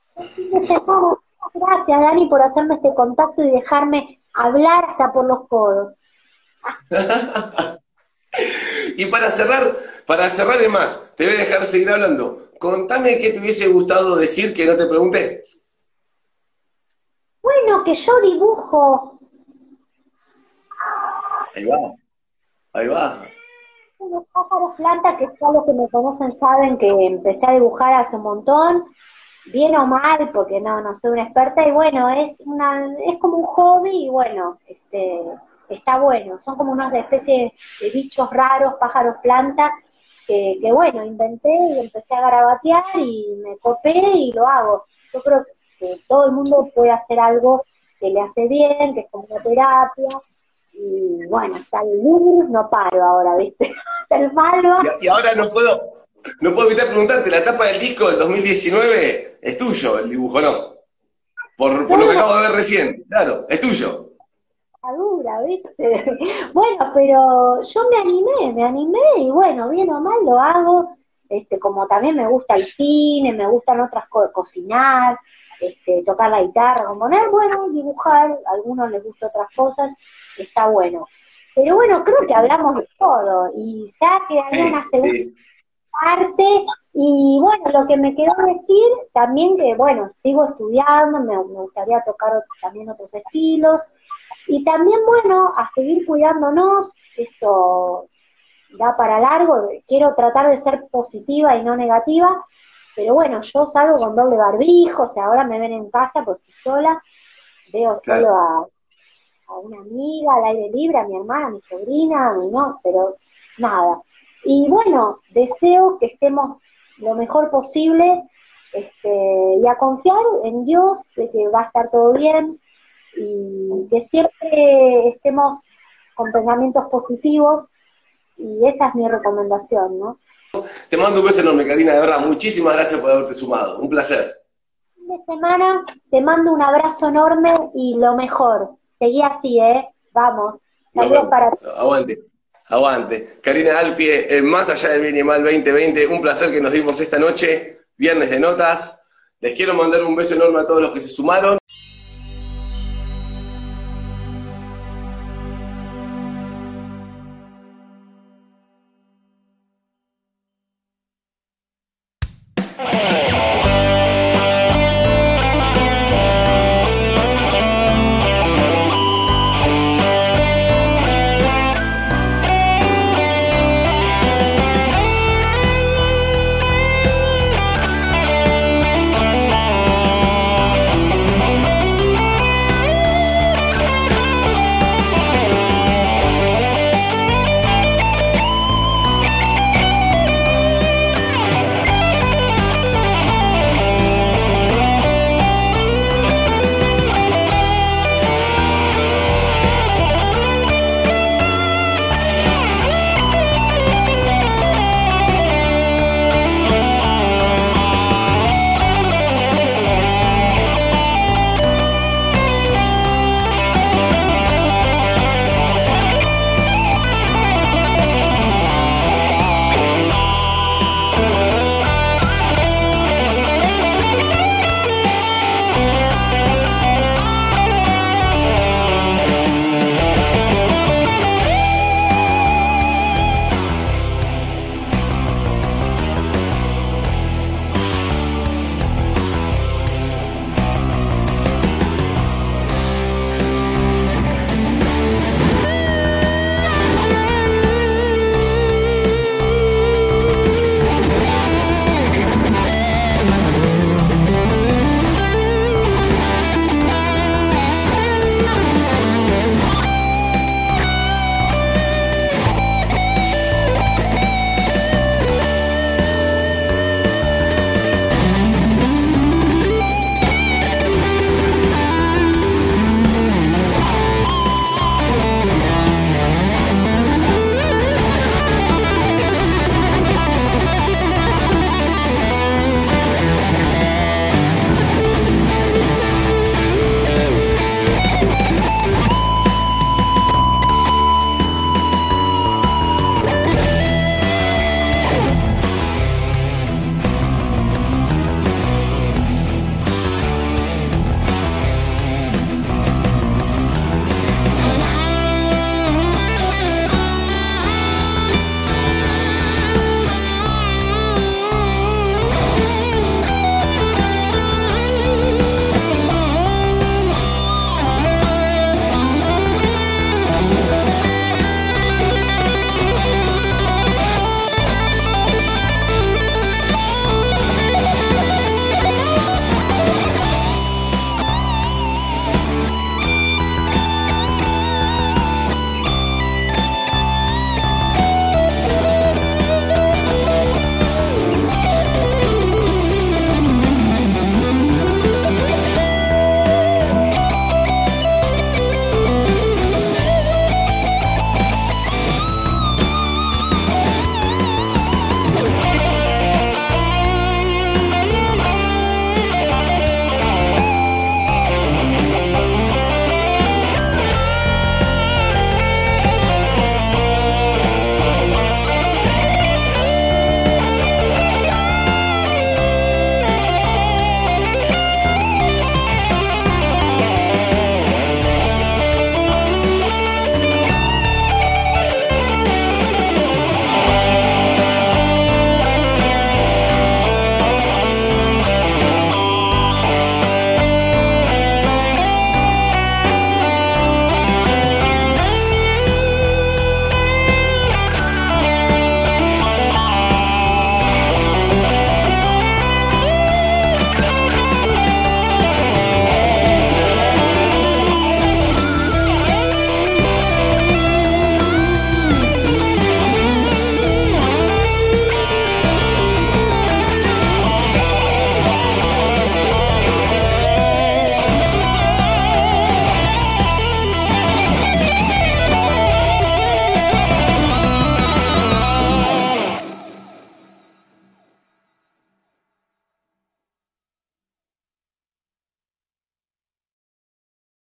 Gracias Dani por hacerme este contacto y dejarme hablar hasta por los codos. Y para cerrar es más, te voy a dejar seguir hablando. Contame qué te hubiese gustado decir que no te pregunté. Bueno, que yo dibujo. Ahí va. Bueno, pájaros planta, que ya los que me conocen saben que empecé a dibujar hace un montón, bien o mal, porque no soy una experta, y bueno, es como un hobby, y bueno, está bueno. Son como unas especies de bichos raros, pájaros planta, que bueno, inventé y empecé a garabatear y me copé y lo hago. Yo creo que todo el mundo puede hacer algo que le hace bien, que es como una terapia. Y bueno, está el Lourdes, no paro ahora, ¿viste? Está el Malva. Y ahora no puedo evitar preguntarte, la tapa del disco del 2019 es tuyo, el dibujo, ¿no? Por lo que acabo de ver recién, claro, es tuyo. Está dura, ¿viste? Bueno, pero yo me animé y bueno, bien o mal lo hago. Como también me gusta el cine, me gustan otras cosas, cocinar, tocar la guitarra, componer, bueno, dibujar, a algunos les gustan otras cosas, está bueno. Pero bueno, creo que hablamos de todo, y ya quedaría una segunda parte, y bueno, lo que me quedó decir también que, bueno, sigo estudiando, me gustaría tocar también otros estilos, y también, bueno, a seguir cuidándonos, esto da para largo, quiero tratar de ser positiva y no negativa, pero bueno, yo salgo con doble barbijo, o sea, ahora me ven en casa porque estoy sola, veo Claro. solo a una amiga al aire libre, a mi hermana, a mi sobrina, no, pero nada. Y bueno, deseo que estemos lo mejor posible, y a confiar en Dios de que va a estar todo bien, y que siempre estemos con pensamientos positivos, y esa es mi recomendación, ¿no? Te mando un beso enorme, Karina, de verdad, muchísimas gracias por haberte sumado, un placer. Fin de semana, te mando un abrazo enorme y lo mejor. Seguí así, vamos. Saludos para ti. Aguante. Karina Alfie, Más allá del bien y mal 2020, un placer que nos dimos esta noche, viernes de notas. Les quiero mandar un beso enorme a todos los que se sumaron.